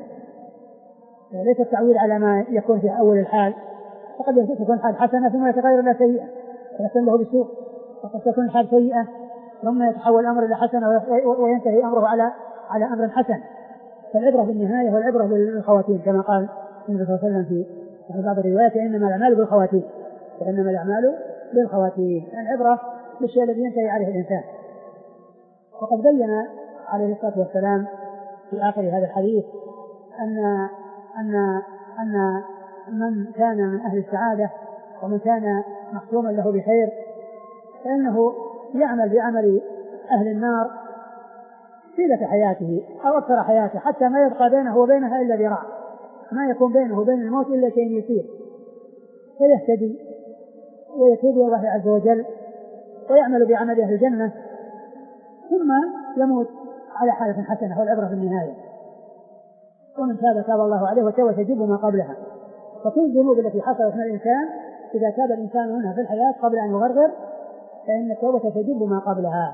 ليس التعويل على ما يكون في أول الحال، فقد تكون حال حسنة ثم يتغير إلى سيئة فيحسن له بالسوء، وقد تكون حال سيئة ثم يتحول الأمر إلى حسنة وينتهي أمره على على أمر حسن. فالعبرة بالنهاية والعبرة بالخواتيم، كما قال النبي صلى الله عليه وسلم في بعض الروايات: إنما الأعمال بالخواتيم، فإنما الأعمال بالخواتيم، العبرة بالشيء الذي ينتهي عليه الإنسان. وقد بين عليه الصلاة والسلام في آخر هذا الحديث أن أن أن من كان من أهل السعادة ومن كان مختوما له بخير فإنه يعمل بعمل أهل النار طيلة حياته أو أكثر حياته، حتى ما يبقى بينه وبينها إلا ذراع، ما يكون بينه وبين الموت إلا شيء يسير، فيهتدي ويتوب إلى الله عز وجل ويعمل بعمل أهل الجنة، ثم يموت على حالة حسنة، والعبرة في النهاية. ومن تاب تاب الله عليه وتوى تجب ما قبلها. فكل الذنوب التي حصلت من الإنسان إذا تاب الإنسان منها في الحياة قبل أن يغرغر فإن التوبة تجب ما قبلها.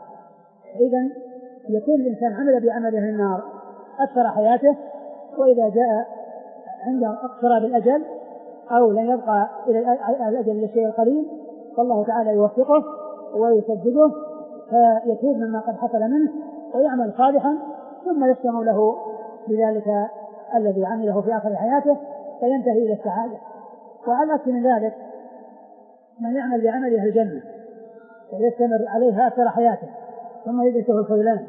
إذن يكون الإنسان عمل بعمل أهل النار أكثر حياته، وإذا جاء عند اقتراب الأجل أو لن يبقى إلى الأجل إلا الشيء القليل فالله تعالى يوفقه ويسدده فيتوب مما قد حصل منه ويعمل صالحا، ثم يختم له بذلك الذي عمله في آخر حياته فينتهي إلى السعادة. وعلى عكس من ذلك من يعمل بعمل أهل الجنة ويستمر عليها أكثر حياته ثم يدركه الخذلان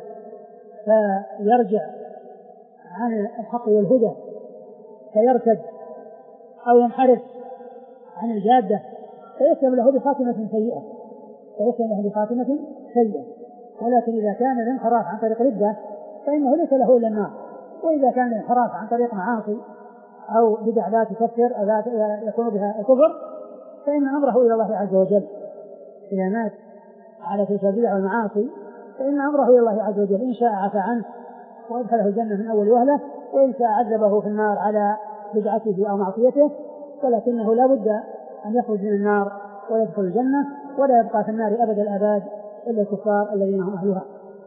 فيرجع عن الحق والهدى فيرتد أو ينحرف عن الجادة فيختم له بخاتمة سيئة فيختم له بخاتمة سيئة. ولكن إذا كان الانحراف عن طريق ردة فإنه ليس له إلا النار، وإذا كان الانحراف عن طريق معاصي أو بدع لا تكفر أو لا يكون بها الكفر فإن أمره إلى الله عز وجل. إذا مات على تلك البدع والمعاصي فإن أمره إلى الله عز وجل، إن شاء عفى عنه وأدخله الجنة من أول وهلة، وإن شاء عذبه في النار على بدعته أو معصيته، ولكنه لا بد أن يخرج من النار ويدخل الجنة، ولا يبقى في النار أبد الآباد إلا الكفار الذين هم أهلها.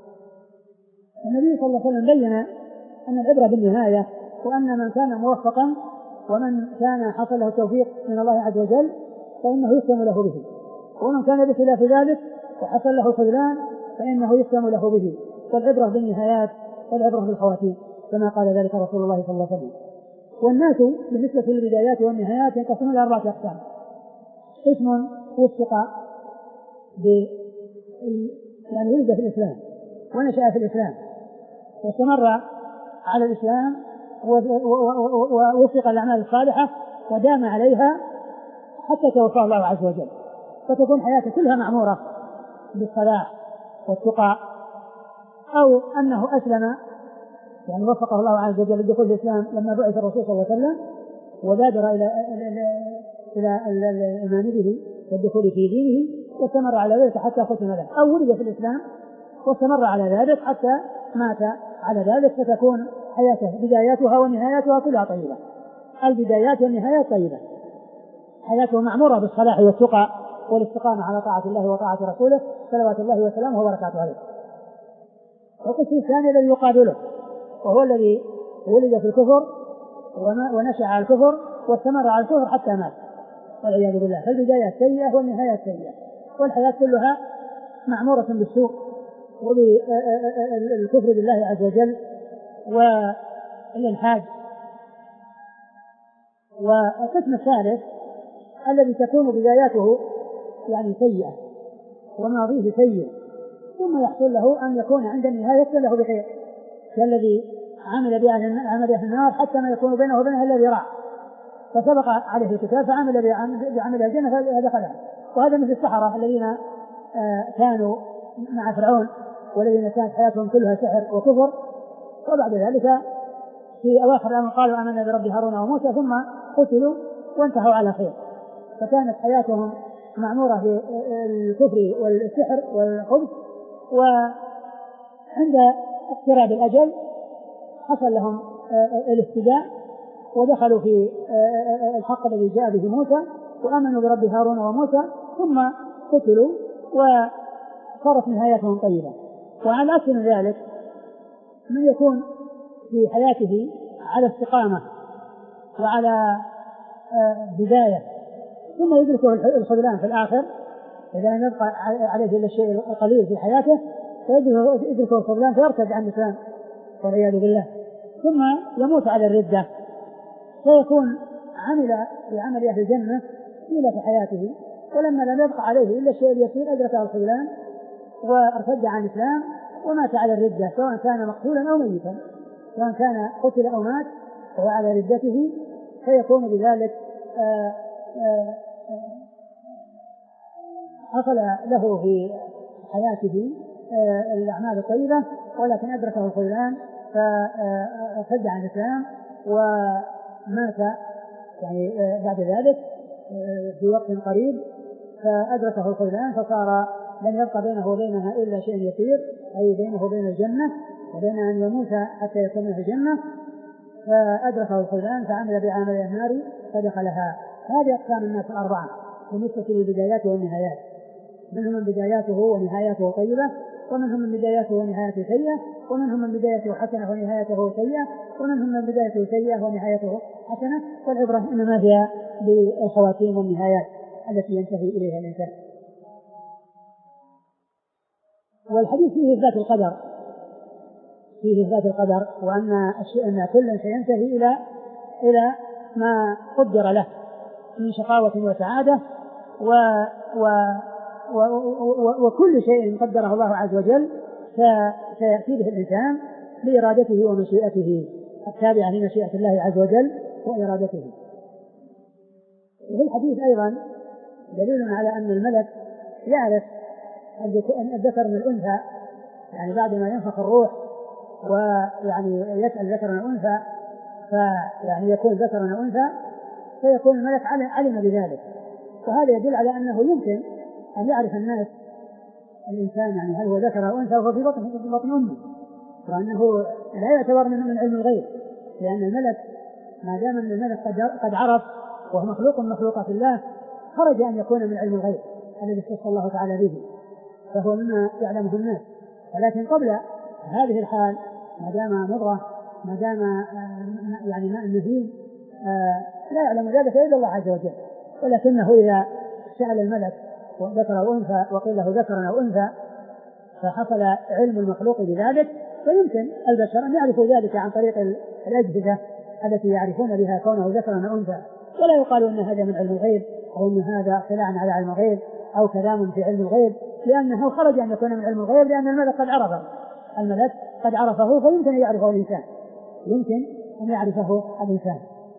النبي صلى الله عليه وسلم بين أن العبرة بالنهاية، وأن من كان موفقا ومن كان حصل له توفيق من الله عز وجل فإنه يختم له به، ومن كان بخلاف ذلك وحصل له خذلان فإنه يختم له به. والعبرة بالنهايات والعبرة بالخواتيم كما قال ذلك رسول الله صلى الله عليه وسلم. والناس بالنسبة للبدايات والنهايات ينقسمون إلى أربعة أقسام: قسم وفق ب يعني ولد في الإسلام ونشأ في الإسلام واستمر على الإسلام ووفق الأعمال الصالحة ودام عليها حتى توفاه الله عز وجل، فتكون حياته كلها معمورة بالصلاح والتقى، أو أنه أسلم يعني وفقه الله عز وجل للدخول في الإسلام لما بعث الرسول صلى الله عليه وسلم وبادر إلى إلى الإيمان به والدخول في دينه واستمر على ذلك حتى ختم له، أو ولد في الإسلام واستمر على ذلك حتى مات على ذلك، فتكون حياته بداياتها ونهاياتها كلها طيبة. البدايات والنهايات طيبة، حياته معمورة بالصلاح والتقى والاستقامة على طاعة الله وطاعة رسوله صلوات الله وسلامه وبركاته عليه. والقسم الثاني الذي يقابله وهو الذي ولد في الكفر ونشأ على الكفر واستمر على الكفر حتى مات والعياذ بالله، فالبداية سيئة والنهاية سيئة، والحياة كلها معمورة بالسوء وبالكفر بالله عز وجل والإلحاد والقسم الثالث الذي تكون بداياته يعني سيئة وماضيه سيء ثم يحصل له أن يكون عند النهاية يحصل له بخير كالذي عمل بأهل النار حتى ما يكون بينه وبينها الذي راح فسبق عليه الكتاب فعمل بعمل الجنة فدخلها. وهذا مثل السحرة الذين كانوا مع فرعون والذين كانت حياتهم كلها سحر وكفر وبعد ذلك في أواخر الأمر قالوا آمنا برب هارون وموسى ثم قتلوا وانتهوا على خير. فكانت حياتهم معمورة في الكفر والسحر والخبث وعند اقتراب الأجل حصل لهم الاهتداء ودخلوا في الحق الذي جاء به موسى وآمنوا برب هارون وموسى ثم قتلوا وصارت نهايتهم طيبة. وعلى أكثر من ذلك من يكون في حياته على استقامة وعلى بداية ثم يدركه الخذلان في الآخر إذا لم يبقى عليه إلا الشيء القليل في حياته فيدركه الخذلان فيرتد عن الإسلام والعياذ بالله ثم يموت على الردة فيكون عمل بعمل أهل الجنة طيلة حياته ولما لم يبقى عليه إلا الشيء اليسير أدركه الخذلان وارتد عن الإسلام ومات على الردة سواء كان مقتولا أو ميتا سواء كان قتل أو مات وهو على ردته فيكون بذلك آآ آآ حصل له في حياته الأعمال الطيبة ولكن أدركه الخذلان فارتد عن الإسلام ومات يعني بعد ذلك في وقت قريب فأدركه الخذلان فصار لم يبقى بينه وبينها إلا شيء يسير أي بينه وبين الجنة وبين أن يموت حتى يكون في الجنة فأدركه الخذلان فعمل بعمل النار فدخلها. هذه أقسام الناس الأربعة بالنسبة للبدايات والنهايات منهم من بداياته ونهاياته طيبة ومنهم من بداياته ونهايته سيئة ومنهم من بدايته حسنة ونهايته سيئة ومنهم من بدايته سيئة ونهايته حسنة والعبرة إنما هي بالخواتيم والنهايات التي ينتهي إليها الإنسان. والحديث فيه إثبات القدر فيه إثبات القدر وأن الشيء أن كل سينتهي إلى إلى ما قدر له من شقاوة وسعادة و و و و وكل شيء قدره الله عز وجل سيأتي به الإنسان بإرادته ومشيئته التابعة لمشيئة الله عز وجل وإرادته. وفي الحديث أيضا دليل على أن الملك يعرف الذكر من الأنثى يعني بعد ما ينفخ الروح ويعني يسأل ذكر من الأنثى فيعني يكون ذكر من الأنثى فيكون الملك علم بذلك. وهذا يدل على أنه يمكن أن يعرف الناس الإنسان يعني هل هو ذكر أو أنثى وهو في بطن في بطن أمه وأنه لا يعتبر منه من علم الغيب لأن الملك ما دام أن الملك قد عرف وهو مخلوق من مخلوقات الله خرج أن يكون من علم الغيب الذي اختص الله تعالى به فهو مما يعلمه الناس. ولكن قبل هذه الحال ما دام مضغة ما دام يعني ماء مهين لا يعلم ذلك إلا الله عز وجل. ولكنه إذا سأل الملك وذكر أو أنثى وقيل له ذكر أو أنثى فحصل علم المخلوق بذلك فيمكن البشر أن يعرفوا ذلك عن طريق الأجهزة التي يعرفون بها كونه ذكر أو أنثى ولا يقال أن هذا من علم الغيب أو أن هذا اطلاع على علم الغيب أو كلام في علم الغيب لأنه خرج أن يكون من علم الغيب لأن الملك قد عرفه الملك قد عرفه فيمكن أن يعرفه الإنسان يمكن أن يعرفه الإنسان.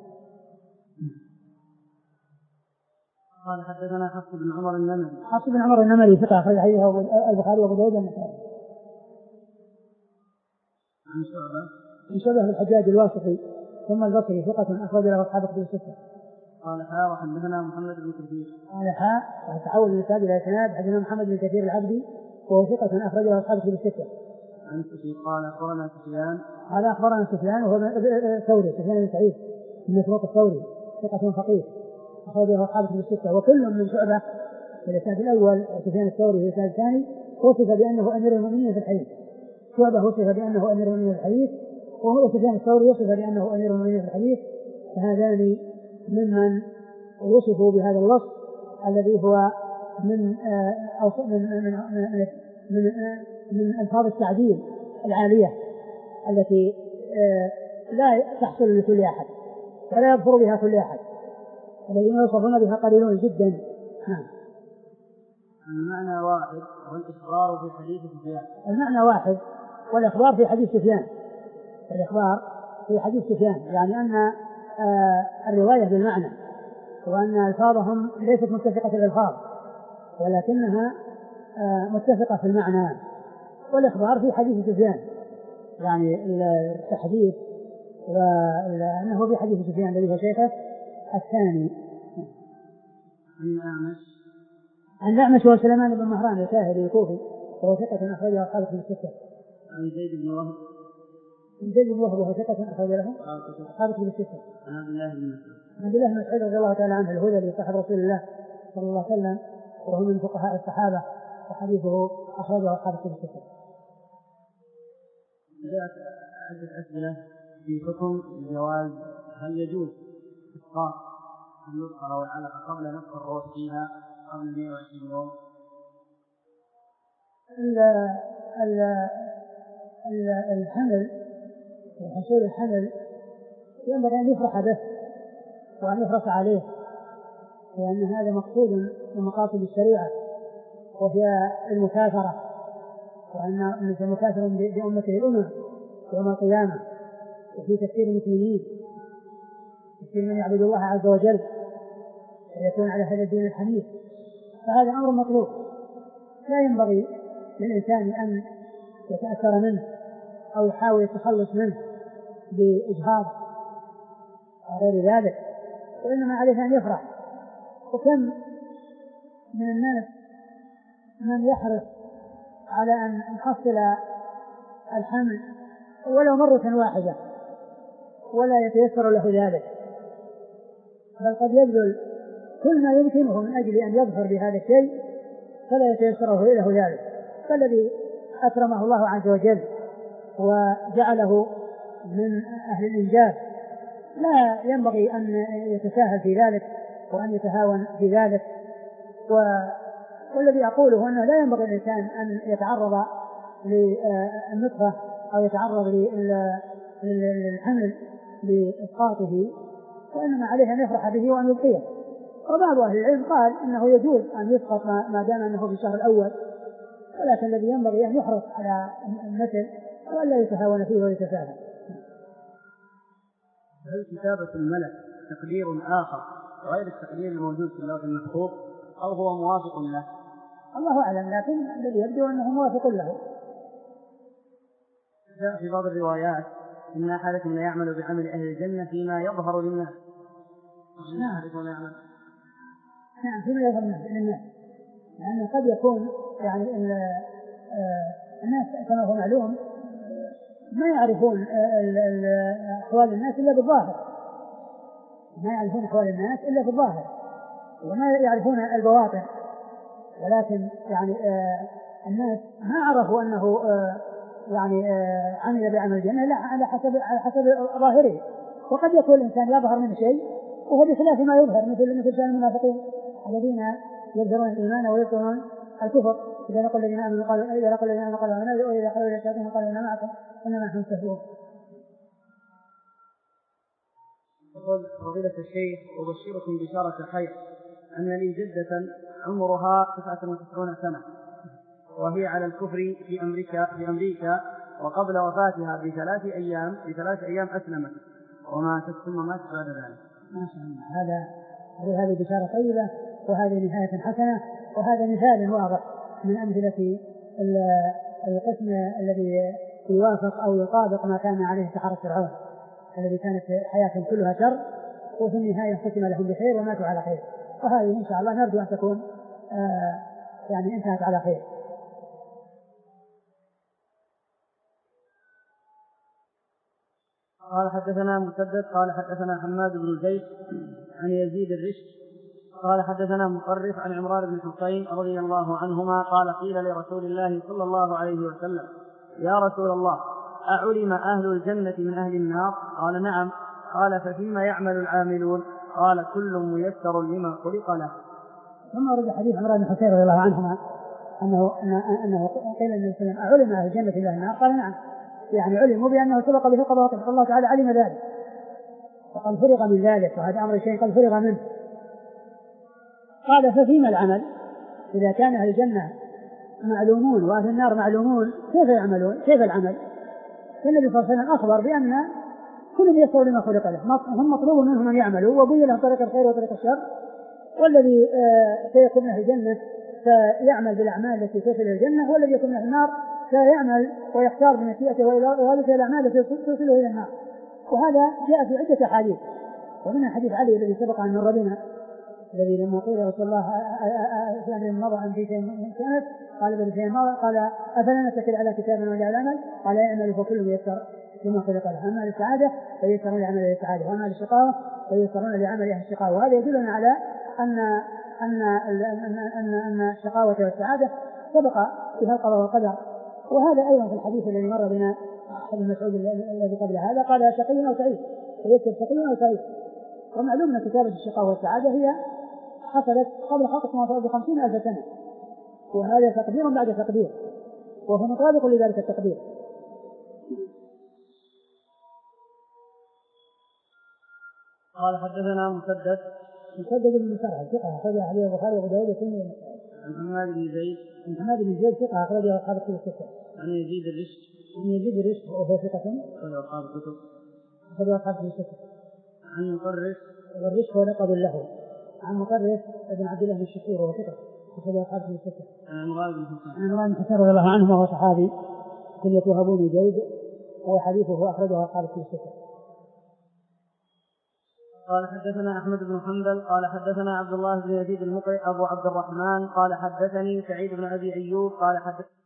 قال حدثنا حفص بن عمر النمري حفص بن عمر النمري ثقة أخرج حديثه البخاري وأبو داود والنسائي. عن شعبة عن شعبة بن الحجاج الواسطي ثم البصري ثقة أخرج له أصحاب كتب الستة. قال حاء وحدثنا محمد بن كثير قال حاء وتحول من الإسناد إلى إسناد حدثنا محمد بن كثير العبدي وهو ثقة أخرج له أصحاب كتب الستة. عن سفيان قال أخبرنا سفيان قال أخبرنا سفيان وهو ثوري سفيان بن سعيد من مسروق الثوري ثقة فقيه أخرج له أصحاب كتب الستة وكل من شعبة في الإسناد الأول وسفيان الثوري في الإسناد الثاني وصف بأنه أمير المؤمنين في الحديث. شعبة وصف بأنه أمير المؤمنين في الحديث وهو سفيان الثوري وصف بأنه أمير المؤمنين في الحديث فهذان ممن وصفوا بهذا الوصف الذي هو من أو من من من, من, من ألفاظ التعديل العالية التي لا تحصل لكل أحد ولا يظفر بها كل أحد الذين يوصفون بها قليلون جدا. نعم. المعنى واحد والإخبار في حديث سفيان. المعنى واحد والإخبار في حديث سفيان. الإخبار في حديث سفيان يعني أن آه الرواية بالمعنى، وأن ألفاظهم ليست متفقة الألفاظ ولكنها آه متفقة في المعنى. والإخبار في حديث سفيان يعني التحديث، وأنه في حديث سفيان الذي هو شيخه الثاني. عن الأعمش عن الأعمش وسليمان بن مهران الكاهلي الكوفي وهو ثقة أخرجه أصحاب في الستة. عن زيد بن وهب عن زيد بن وهب وهو ثقة أخرج له أصحاب في الستة. عن عبد الله بن مسعود عبد الله بن مسعود رضي الله تعالى عنه الهذلي صاحب رسول الله صلى الله عليه وسلم وهو من فقهاء الصحابة وحديثه أخرجه أصحاب في الستة. جاءت عدة أسئلة في حكم جواز هل يجوز إسقاط النطفة أو العلقة قبل نفخ الروح فيها قبل مئة وعشرين يوم. الحمل وحصول الحمل ينبغي أن يفرح به وأن يفرح عليه، لأن هذا مقصود من مقاصد الشريعة وهي المكاثرة، وأن المكاثرة بأمته الأمم يوم القيامة، وفي تفسير المسلمين تفسير من يعبد الله عز وجل ويكون على هذا الدين الحنيف. فهذا أمر مطلوب لا ينبغي للإنسان أن يتأثر منه أو يحاول التخلص منه بإجهاض أو غير ذلك، وإنما عليه أن يفرح. وكم من الناس من يحرص على أن يحصل الحمل ولو مرة واحدة ولا يتيسر له ذلك، بل قد يبذل كل ما يمكنه من أجل أن يظهر بهذا الشيء فلا يتيسره له ذلك. فالذي أكرمه الله عز وجل وجعله من أهل الإنجاز لا ينبغي أن يتساهل في ذلك وأن يتهاون في ذلك. والذي أقوله أنه لا ينبغي الإنسان أن يتعرض للنطفة أو يتعرض للحمل لإسقاطه، وإنما عليه أن يفرح به وأن يبقيه. وبعض أهل العلم قال إنه يجوز أن يسقط ما دام أنه في الشهر الأول، ولكن الذي ينبغي أن يحرص على النسل وألا يتهاون فيه ويتساهل. هل كتابة الملك تقدير آخر غير التقدير الموجود في اللوح المحفوظ أو هو موافق له؟ الله أعلم، لكن الذي يبدو أنه موافق له. جاء في بعض الروايات إن أحدكم لا يعمل بعمل أهل الجنة فيما يظهر للناس. نعم نعم فيما يظهر للناس، لأنه قد يكون يعني الناس كما هو معلوم ما يعرفون أحوال الناس إلا بالظاهر، ما يعرفون أحوال الناس إلا بالظاهر وما يعرفون البواطن، ولكن يعني الناس ما عرفوا أنه يعني عمل بعمل الجنة لا على حسب على حسب ظاهره. وقد يكون الإنسان يظهر منه شيء وهو بخلاف ما يظهر، مثل مثل شأن المنافقين الذين يظهرون الإيمان ويبطنون الكفر. إذا لقوا الذين آمنوا قالوا إذا لقوا الذين آمنوا قالوا آمنا وإذا خلوا إلى الشياطين قالوا إنا معكم إنما نحن مستهزئون. يقول فضيلة الشيخ أبشركم بشارة خير أن لي جدة عمرها تسعة وتسعين سنة وهي على الكفر في أمريكا في أمريكا وقبل وفاتها بثلاث أيام بثلاث أيام أسلمت وماتت ثم ماتت بعد ذلك. ما شاء الله، هذا هذه بشارة طيبة وهذه نهاية حسنة وهذا مثال واضح من أمثلة القسم الذي يوافق أو يطابق ما كان عليه سحرة فرعون الذي كانت حياتهم كلها شر وفي النهاية ختم لهم بخير وماتوا على خير. وهذه إن شاء الله نرجو أن تكون آه يعني انتهت على خير. قال حدثنا مسدد قال حدثنا حماد بن زيد عن يزيد الرشد قال حدثنا مطرف عن عمران بن حسين رضي الله عنهما قال قيل لرسول الله صلى الله عليه وسلم يا رسول الله أعلم أهل الجنة من أهل النار؟ قال نعم. قال ففيما يعمل العاملون؟ قال كل ميسر لما خلق له. ثم ورد حديث عمران بن حسين رضي الله عنهما أنه, أنه قيل للنبي صلى الله عليه وسلم أعلم أهل الجنة من أهل النار؟ قال نعم، يعني علموا بأنه سبق به قضاء الله تعالى علم ذلك وقد فرغ من ذلك، وهذا أمر شيء قد فرغ منه قال ففيما العمل؟ إذا كان أهل الجنة معلومون وأهل النار معلومون كيف يعملون؟ كيف العمل؟ فالنبي صلى الله عليه وسلم أخبر بأن كل يسر لما خلق له، هم مطلوب منهم أن يعملوا وبين لهم طريق الخير وطريق الشر، والذي سيكون أهل الجنة فيعمل بالأعمال التي تصل إلى الجنة، والذي يكون أهل النار فيعمل ويختار بمشيئته وإرادته الأعمال التي تصله إلى النار. وهذا جاء في عدة أحاديث، ومنها حديث علي الذي سبق أن مر بنا، الذي لما قيل يا رسول الله في أمر مضى أم في شيء كانت قال بل شيء مضى، قال أفلا نتكل على كتابنا ولا على العمل؟ قال يعمل فكل يسر لما خلق له، أما للسعادة فيسرون لعمل السعادة، وأما للشقاوة فيسرون لعمل أهل الشقاوة. وهذا يدلنا على أن أن أن أن أن الشقاوة والسعادة سبق فيها القضاء والقدر. وهذا أيضا في الحديث الذي مر بنا حديث مسعود الذي قبل هذا قال شقي أو سعيد، فيسر شقي أو سعيد. ومعلوم أن كتابة الشقاوة والسعادة هي حصلت قبل خلق السماوات بخمسين ألف سنة، وهذا تقدير بعد تقدير، وهو مطابق لذلك التقدير. قال حدثنا مسدد مسدد بن مسرهد ثقة أخرج حديث البخاري وأبو داود والترمذي. عن حماد بن زيد عن حماد بن زيد ثقة أخرج أصحاب الكتب الستة. عن يزيد الرشد عن يزيد الرشد وهو ثقة أخرج أصحاب الكتب أخرج أصحاب الكتب الستة. عن مطرف والرشد هو لقب له. عن مطرف بن عبد الله بن الشخير وهو ثقة أخرج أصحاب الكتب الستة. عن عمران بن حسين عن عمران بن حسين رضي الله عنه وهو صحابي كنيته أبو بن زيد، وهو حديثه أخرجه أصحاب الكتب الستة. قال حدثنا أحمد بن حنبل قال حدثنا عبد الله بن يزيد المقرئ أبو عبد الرحمن قال حدثني سعيد بن أبي أيوب قال حدث